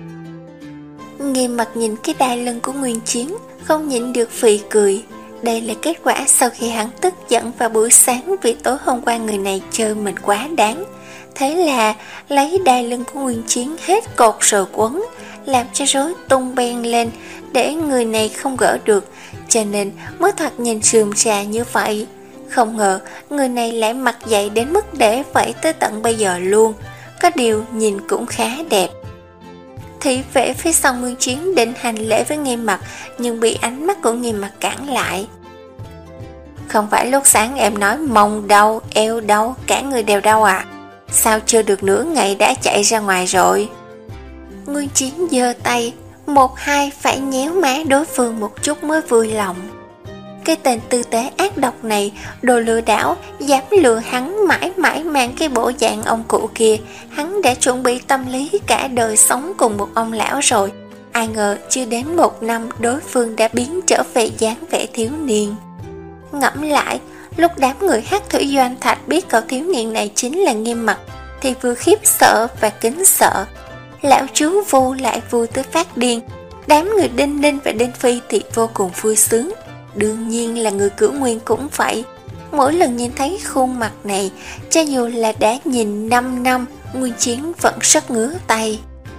Nghiêm mặt nhìn cái đai lưng của Nguyên Chiến, không nhịn được phì cười. Đây là kết quả sau khi hắn tức giận vào buổi sáng vì tối hôm qua người này chơi mình quá đáng. Thế là lấy đai lưng của Nguyên Chiến hết cột rồi quấn, làm cho rối tung beng lên để người này không gỡ được, cho nên mới thoạt nhìn rườm rà như vậy. Không ngờ người này lại mặc dậy đến mức để vậy tới tận bây giờ luôn. Có điều nhìn cũng khá đẹp. Thị vệ phía sau Nguyên Chiến định hành lễ với Nghiêm Mặc, nhưng bị ánh mắt của Nghiêm Mặc cản lại. Không phải lúc sáng em nói mông đau, eo đau, cả người đều đau à? Sao chưa được nửa ngày đã chạy ra ngoài rồi? Nguyên Chiến giơ tay, một hai phải nhéo má đối phương một chút mới vui lòng. Cái tên tư tế ác độc này, đồ lừa đảo, dám lừa hắn mãi mãi mang cái bộ dạng ông cụ kia. Hắn đã chuẩn bị tâm lý cả đời sống cùng một ông lão rồi. Ai ngờ chưa đến một năm đối phương đã biến trở về dáng vẻ thiếu niên. Ngẫm lại, lúc đám người hát thủy Doanh Thạch biết cậu thiếu niên này chính là Nghiêm Mặc, thì vừa khiếp sợ và kính sợ. Lão chú Vu lại vui tới phát điên. Đám người Đinh Ninh và Đinh Phi thì vô cùng vui sướng. Đương nhiên là người Cửu Nguyên cũng vậy. Mỗi lần nhìn thấy khuôn mặt này, cho dù là đã nhìn năm năm, Nguyên Chiến vẫn rất ngứa tay.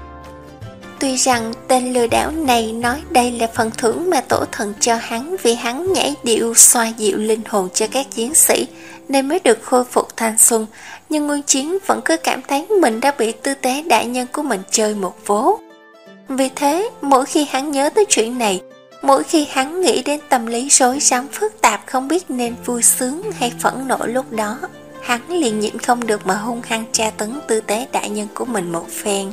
Tuy rằng tên lừa đảo này nói đây là phần thưởng mà tổ thần cho hắn vì hắn nhảy điệu xoa dịu linh hồn cho các chiến sĩ nên mới được khôi phục thanh xuân, nhưng Nguyên Chiến vẫn cứ cảm thấy mình đã bị tư tế đại nhân của mình chơi một vố. Vì thế, mỗi khi hắn nhớ tới chuyện này, mỗi khi hắn nghĩ đến tâm lý rối rắm phức tạp không biết nên vui sướng hay phẫn nộ lúc đó, hắn liền nhịn không được mà hung hăng tra tấn tư tế đại nhân của mình một phen.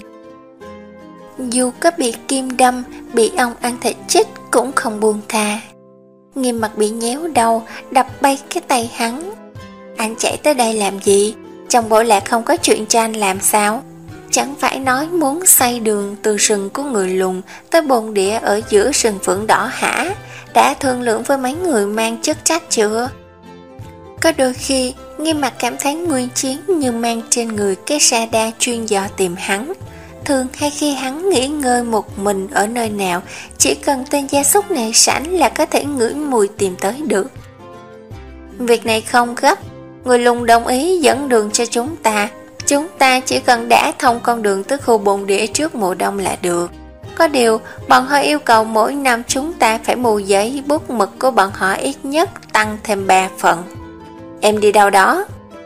Dù có bị kim đâm, bị ong ăn thịt chích cũng không buông tha. Nghiêm Mặc bị nhéo đầu, đập bay cái tay hắn. Anh chạy tới đây làm gì? Trong bộ lạc không có chuyện cho anh làm sao? Chẳng phải nói muốn xây đường từ rừng của người lùn tới bồn địa ở giữa rừng Phượng Đỏ hả? Đã thương lượng với mấy người mang chức trách chưa? Có đôi khi, Nghiêm Mặc cảm thấy Nguyên Chiến như mang trên người cái radar chuyên dò tìm hắn. Thường hay khi hắn nghỉ ngơi một mình ở nơi nào, chỉ cần tên gia súc này sẵn là có thể ngửi mùi tìm tới được. Việc này không gấp, người lùn đồng ý dẫn đường cho chúng ta. Chúng ta chỉ cần đả thông con đường tới khu bồn địa trước mùa đông là được. Có điều, bọn họ yêu cầu mỗi năm chúng ta phải mua giấy bút mực của bọn họ ít nhất tăng thêm ba phần. Em đi đâu đó?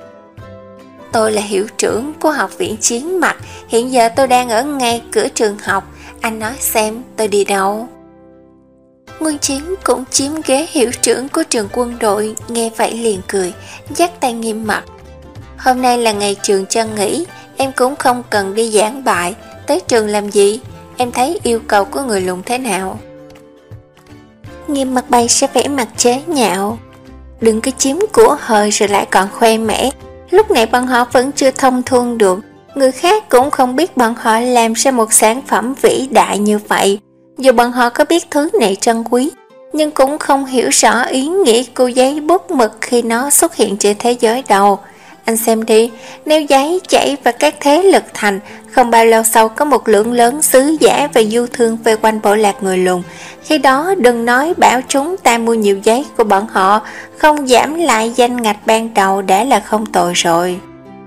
Tôi là hiệu trưởng của học viện Chiến Mặc, hiện giờ tôi đang ở ngay cửa trường học, anh nói xem tôi đi đâu? Nguyên Chiến cũng chiếm ghế hiệu trưởng của trường quân đội, nghe vậy liền cười, dắt tay Nghiêm Mặc. Hôm nay là ngày trường cho nghỉ, em cũng không cần đi giảng bài, tới trường làm gì? Em thấy yêu cầu của người lùn thế nào? Nghiêm Mặc bay sẽ vẽ mặt chế nhạo. Đừng có chiếm của hời rồi lại còn khoe mẽ. Lúc này bọn họ vẫn chưa thông thuần được, người khác cũng không biết bọn họ làm ra một sản phẩm vĩ đại như vậy. Dù bọn họ có biết thứ này trân quý, nhưng cũng không hiểu rõ ý nghĩa của giấy bút mực khi nó xuất hiện trên thế giới đâu. anh xem đi, nếu giấy chảy và các thế lực thành, không bao lâu sau có một lượng lớn sứ giả và du thương về quanh bộ lạc người lùn. Khi đó đừng nói bảo chúng ta mua nhiều giấy của bọn họ, không giảm lại danh ngạch ban đầu đã là không tội rồi.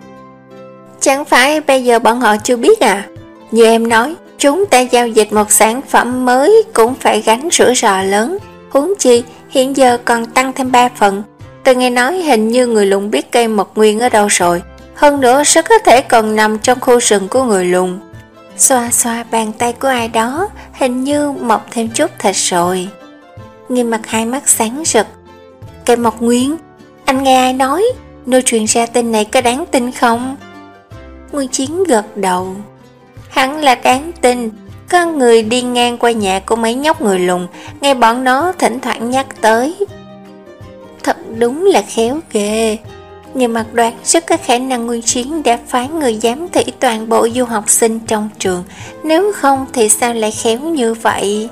Chẳng phải bây giờ bọn họ chưa biết à? Như em nói, chúng ta giao dịch một sản phẩm mới cũng phải gánh rủi ro lớn. Huống chi, hiện giờ còn tăng thêm ba phần. Tôi nghe nói hình như người lùn biết cây mộc nguyên ở đâu rồi. Hơn nữa rất có thể còn nằm trong khu rừng của người lùn. Xoa xoa bàn tay của ai đó, hình như mọc thêm chút thịt rồi. Nghiêm Mặt hai mắt sáng rực. Cây mộc nguyên? Anh nghe ai nói? Nơi truyền ra tin này có đáng tin không? Nguyên Chiến gật đầu. Hẳn là đáng tin. Có người đi ngang qua nhà của mấy nhóc người lùn, nghe bọn nó thỉnh thoảng nhắc tới. Thật đúng là khéo ghê. Nghiêm Mặt đoán rất có khả năng Nguyên Chiến đã phái người giám thị toàn bộ du học sinh trong trường. Nếu không thì sao lại khéo như vậy?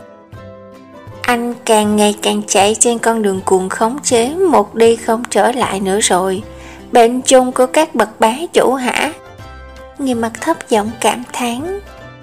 Anh càng ngày càng chạy trên con đường cuồng khống chế, một đi không trở lại nữa rồi. Bệnh chung của các bậc bá chủ hả? Nghiêm Mặt thấp giọng cảm thán.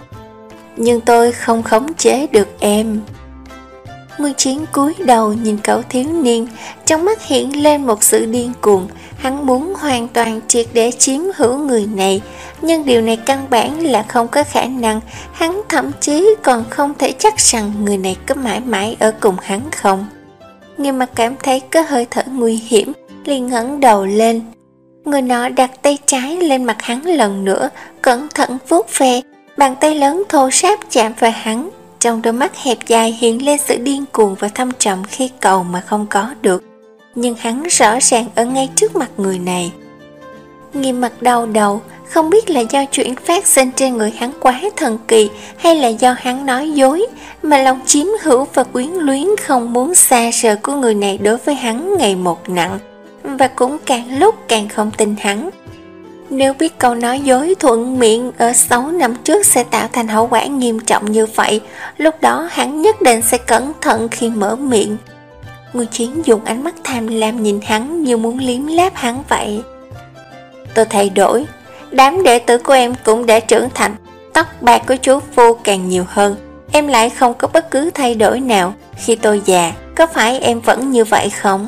Nhưng tôi không khống chế được em. Nguyên Chiến cúi đầu nhìn cậu thiếu niên, trong mắt hiện lên một sự điên cuồng. Hắn muốn hoàn toàn triệt để chiếm hữu người này, nhưng điều này căn bản là không có khả năng. Hắn thậm chí còn không thể chắc rằng người này có mãi mãi ở cùng hắn không. Nghiêm Mặt cảm thấy có hơi thở nguy hiểm, liền ngẩng đầu lên. Người nọ đặt tay trái lên mặt hắn lần nữa, cẩn thận vuốt ve, bàn tay lớn thô ráp chạm vào hắn. Trong đôi mắt hẹp dài hiện lên sự điên cuồng và thâm trầm khi cầu mà không có được. Nhưng hắn rõ ràng ở ngay trước mặt người này. Nghiêm Mặt đau đầu, không biết là do chuyện phát sinh trên người hắn quá thần kỳ, hay là do hắn nói dối, mà lòng chiếm hữu và quyến luyến không muốn xa rời của người này đối với hắn ngày một nặng, và cũng càng lúc càng không tin hắn. Nếu biết câu nói dối thuận miệng ở sáu năm trước sẽ tạo thành hậu quả nghiêm trọng như vậy, lúc đó hắn nhất định sẽ cẩn thận khi mở miệng. Nguyên Chiến dùng ánh mắt tham lam nhìn hắn như muốn liếm láp hắn vậy. Tôi thay đổi, đám đệ tử của em cũng đã trưởng thành, tóc bạc của chú Phu càng nhiều hơn, em lại không có bất cứ thay đổi nào. Khi tôi già, có phải em vẫn như vậy không?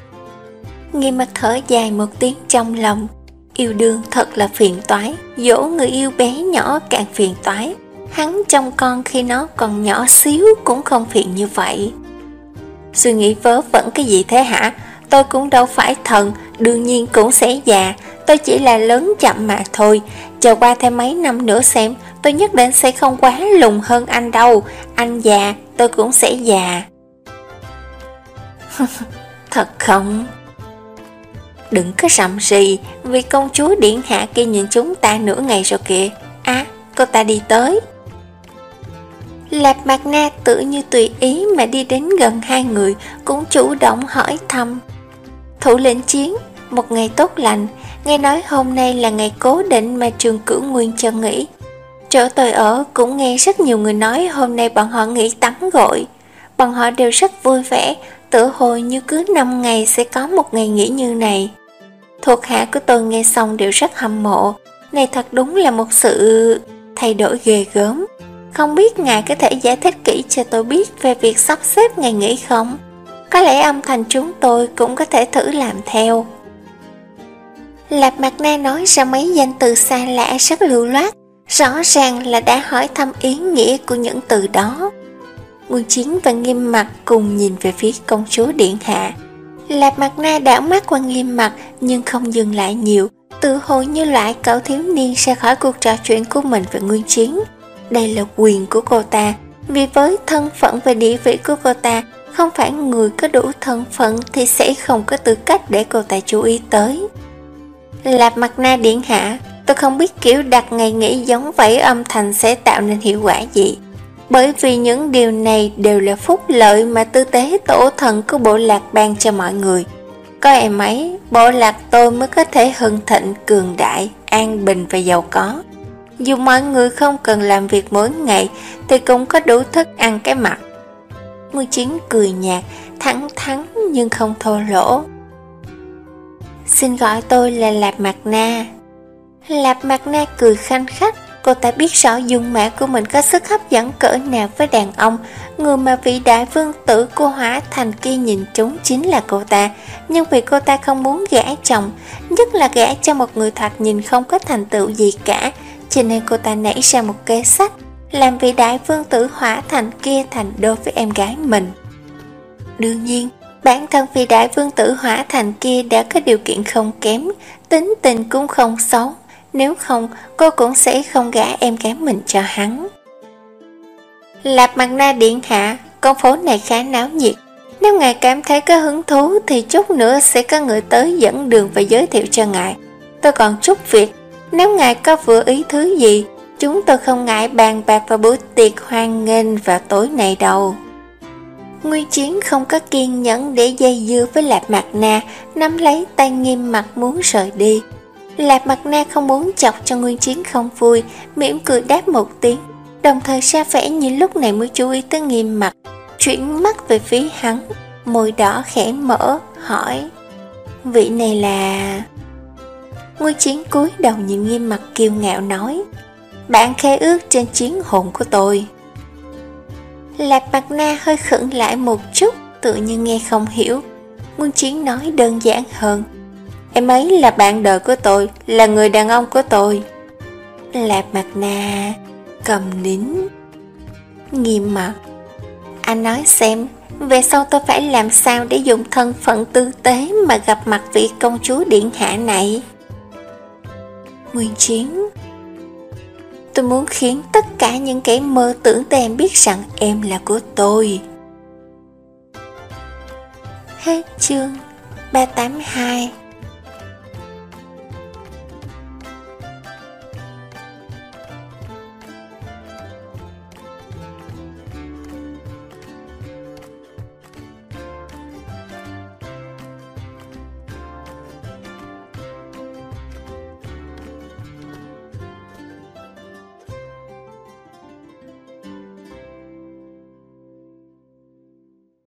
Nghiêm Mặt thở dài một tiếng trong lòng. Yêu đương thật là phiền toái, dỗ người yêu bé nhỏ càng phiền toái. Hắn trông con khi nó còn nhỏ xíu cũng không phiền như vậy. Suy nghĩ vớ vẩn cái gì thế hả? Tôi cũng đâu phải thần, đương nhiên cũng sẽ già. Tôi chỉ là lớn chậm mà thôi. Chờ qua thêm mấy năm nữa xem, tôi nhất định sẽ không quá lùn hơn anh đâu. Anh già, tôi cũng sẽ già. Thật không? Đừng có rầm rì, vì công chúa điện hạ kia nhìn chúng ta nửa ngày rồi kìa. À, cô ta đi tới. Lạp Mạc Na tự như tùy ý mà đi đến gần hai người, cũng chủ động hỏi thăm. Thủ lĩnh Chiến, một ngày tốt lành, nghe nói hôm nay là ngày cố định mà Trường Cửu Nguyên cho nghỉ. Chỗ tôi ở cũng nghe rất nhiều người nói hôm nay bọn họ nghỉ tắm gội. Bọn họ đều rất vui vẻ, tựa hồ như cứ năm ngày sẽ có một ngày nghỉ như này. Thuộc hạ của tôi nghe xong đều rất hâm mộ. Này thật đúng là một sự thay đổi ghê gớm. Không biết ngài có thể giải thích kỹ cho tôi biết về việc sắp xếp ngày nghỉ không? Có lẽ âm thanh chúng tôi cũng có thể thử làm theo. Lạp Mạc Na nói ra mấy danh từ xa lạ rất lưu loát, rõ ràng là đã hỏi thăm ý nghĩa của những từ đó. Nguyên Chiến và Nghiêm Mặt cùng nhìn về phía công chúa điện hạ. Lạp Mạc Na đảo mắt qua Nghiêm Mặt nhưng không dừng lại nhiều, tự hồ như loại cậu thiếu niên ra khỏi cuộc trò chuyện của mình với Nguyên Chiến. Đây là quyền của cô ta, vì với thân phận và địa vị của cô ta, không phải người có đủ thân phận thì sẽ không có tư cách để cô ta chú ý tới. Lạp Mạc Na điện hạ, tôi không biết kiểu đặt ngày nghỉ giống vậy âm thanh sẽ tạo nên hiệu quả gì. Bởi vì những điều này đều là phúc lợi mà tư tế tổ thần của bộ lạc ban cho mọi người. Có em ấy, bộ lạc tôi mới có thể hưng thịnh, cường đại, an bình và giàu có. Dù mọi người không cần làm việc mỗi ngày thì cũng có đủ thức ăn cái mặt. Nguyên Chiến cười nhạt, thẳng thắn nhưng không thô lỗ. Xin gọi tôi là Lạp Mặt Na. Lạp Mặt Na cười khanh khách. Cô ta biết rõ dung mạo của mình có sức hấp dẫn cỡ nào với đàn ông. Người mà vị đại vương tử của Hỏa Thành kia nhìn trúng chính là cô ta. Nhưng vì cô ta không muốn gả chồng, nhất là gả cho một người thoạt nhìn không có thành tựu gì cả, cho nên cô ta nảy ra một kế sách, làm vị đại vương tử Hỏa Thành kia thành đôi với em gái mình. Đương nhiên, bản thân vị đại vương tử Hỏa Thành kia đã có điều kiện không kém, tính tình cũng không xấu. Nếu không, cô cũng sẽ không gả em gái mình cho hắn. Lạp Mặt Na điện hạ, con phố này khá náo nhiệt. Nếu ngài cảm thấy có hứng thú thì chút nữa sẽ có người tới dẫn đường và giới thiệu cho ngài. Tôi còn chút việc, nếu ngài có vừa ý thứ gì, chúng tôi không ngại bàn bạc vào buổi tiệc hoan nghênh vào tối nay đâu. Nguyên Chiến không có kiên nhẫn để dây dưa với Lạp Mặt Na, nắm lấy tay Nghiêm Mặt muốn rời đi. Lạp Mặt Na không muốn chọc cho Nguyên Chiến không vui, mỉm cười đáp một tiếng, đồng thời ra vẻ như lúc này mới chú ý tới Nghiêm Mặt, chuyển mắt về phía hắn, môi đỏ khẽ mở, hỏi: vị này là... Nguyên Chiến cúi đầu nhìn Nghiêm Mặt kiêu ngạo nói: bạn khế ước trên chiến hồn của tôi. Lạp Mặt Na hơi khựng lại một chút, tự như nghe không hiểu. Nguyên Chiến nói đơn giản hơn: em ấy là bạn đời của tôi, là người đàn ông của tôi. Lạp Mặt Na cầm nín. Nghiêm Mặt: anh nói xem, về sau tôi phải làm sao để dùng thân phận tư tế mà gặp mặt vị công chúa điện hạ này? Nguyên Chiến: tôi muốn khiến tất cả những kẻ mơ tưởng tới em biết rằng em là của tôi. Hết chương ba tám hai.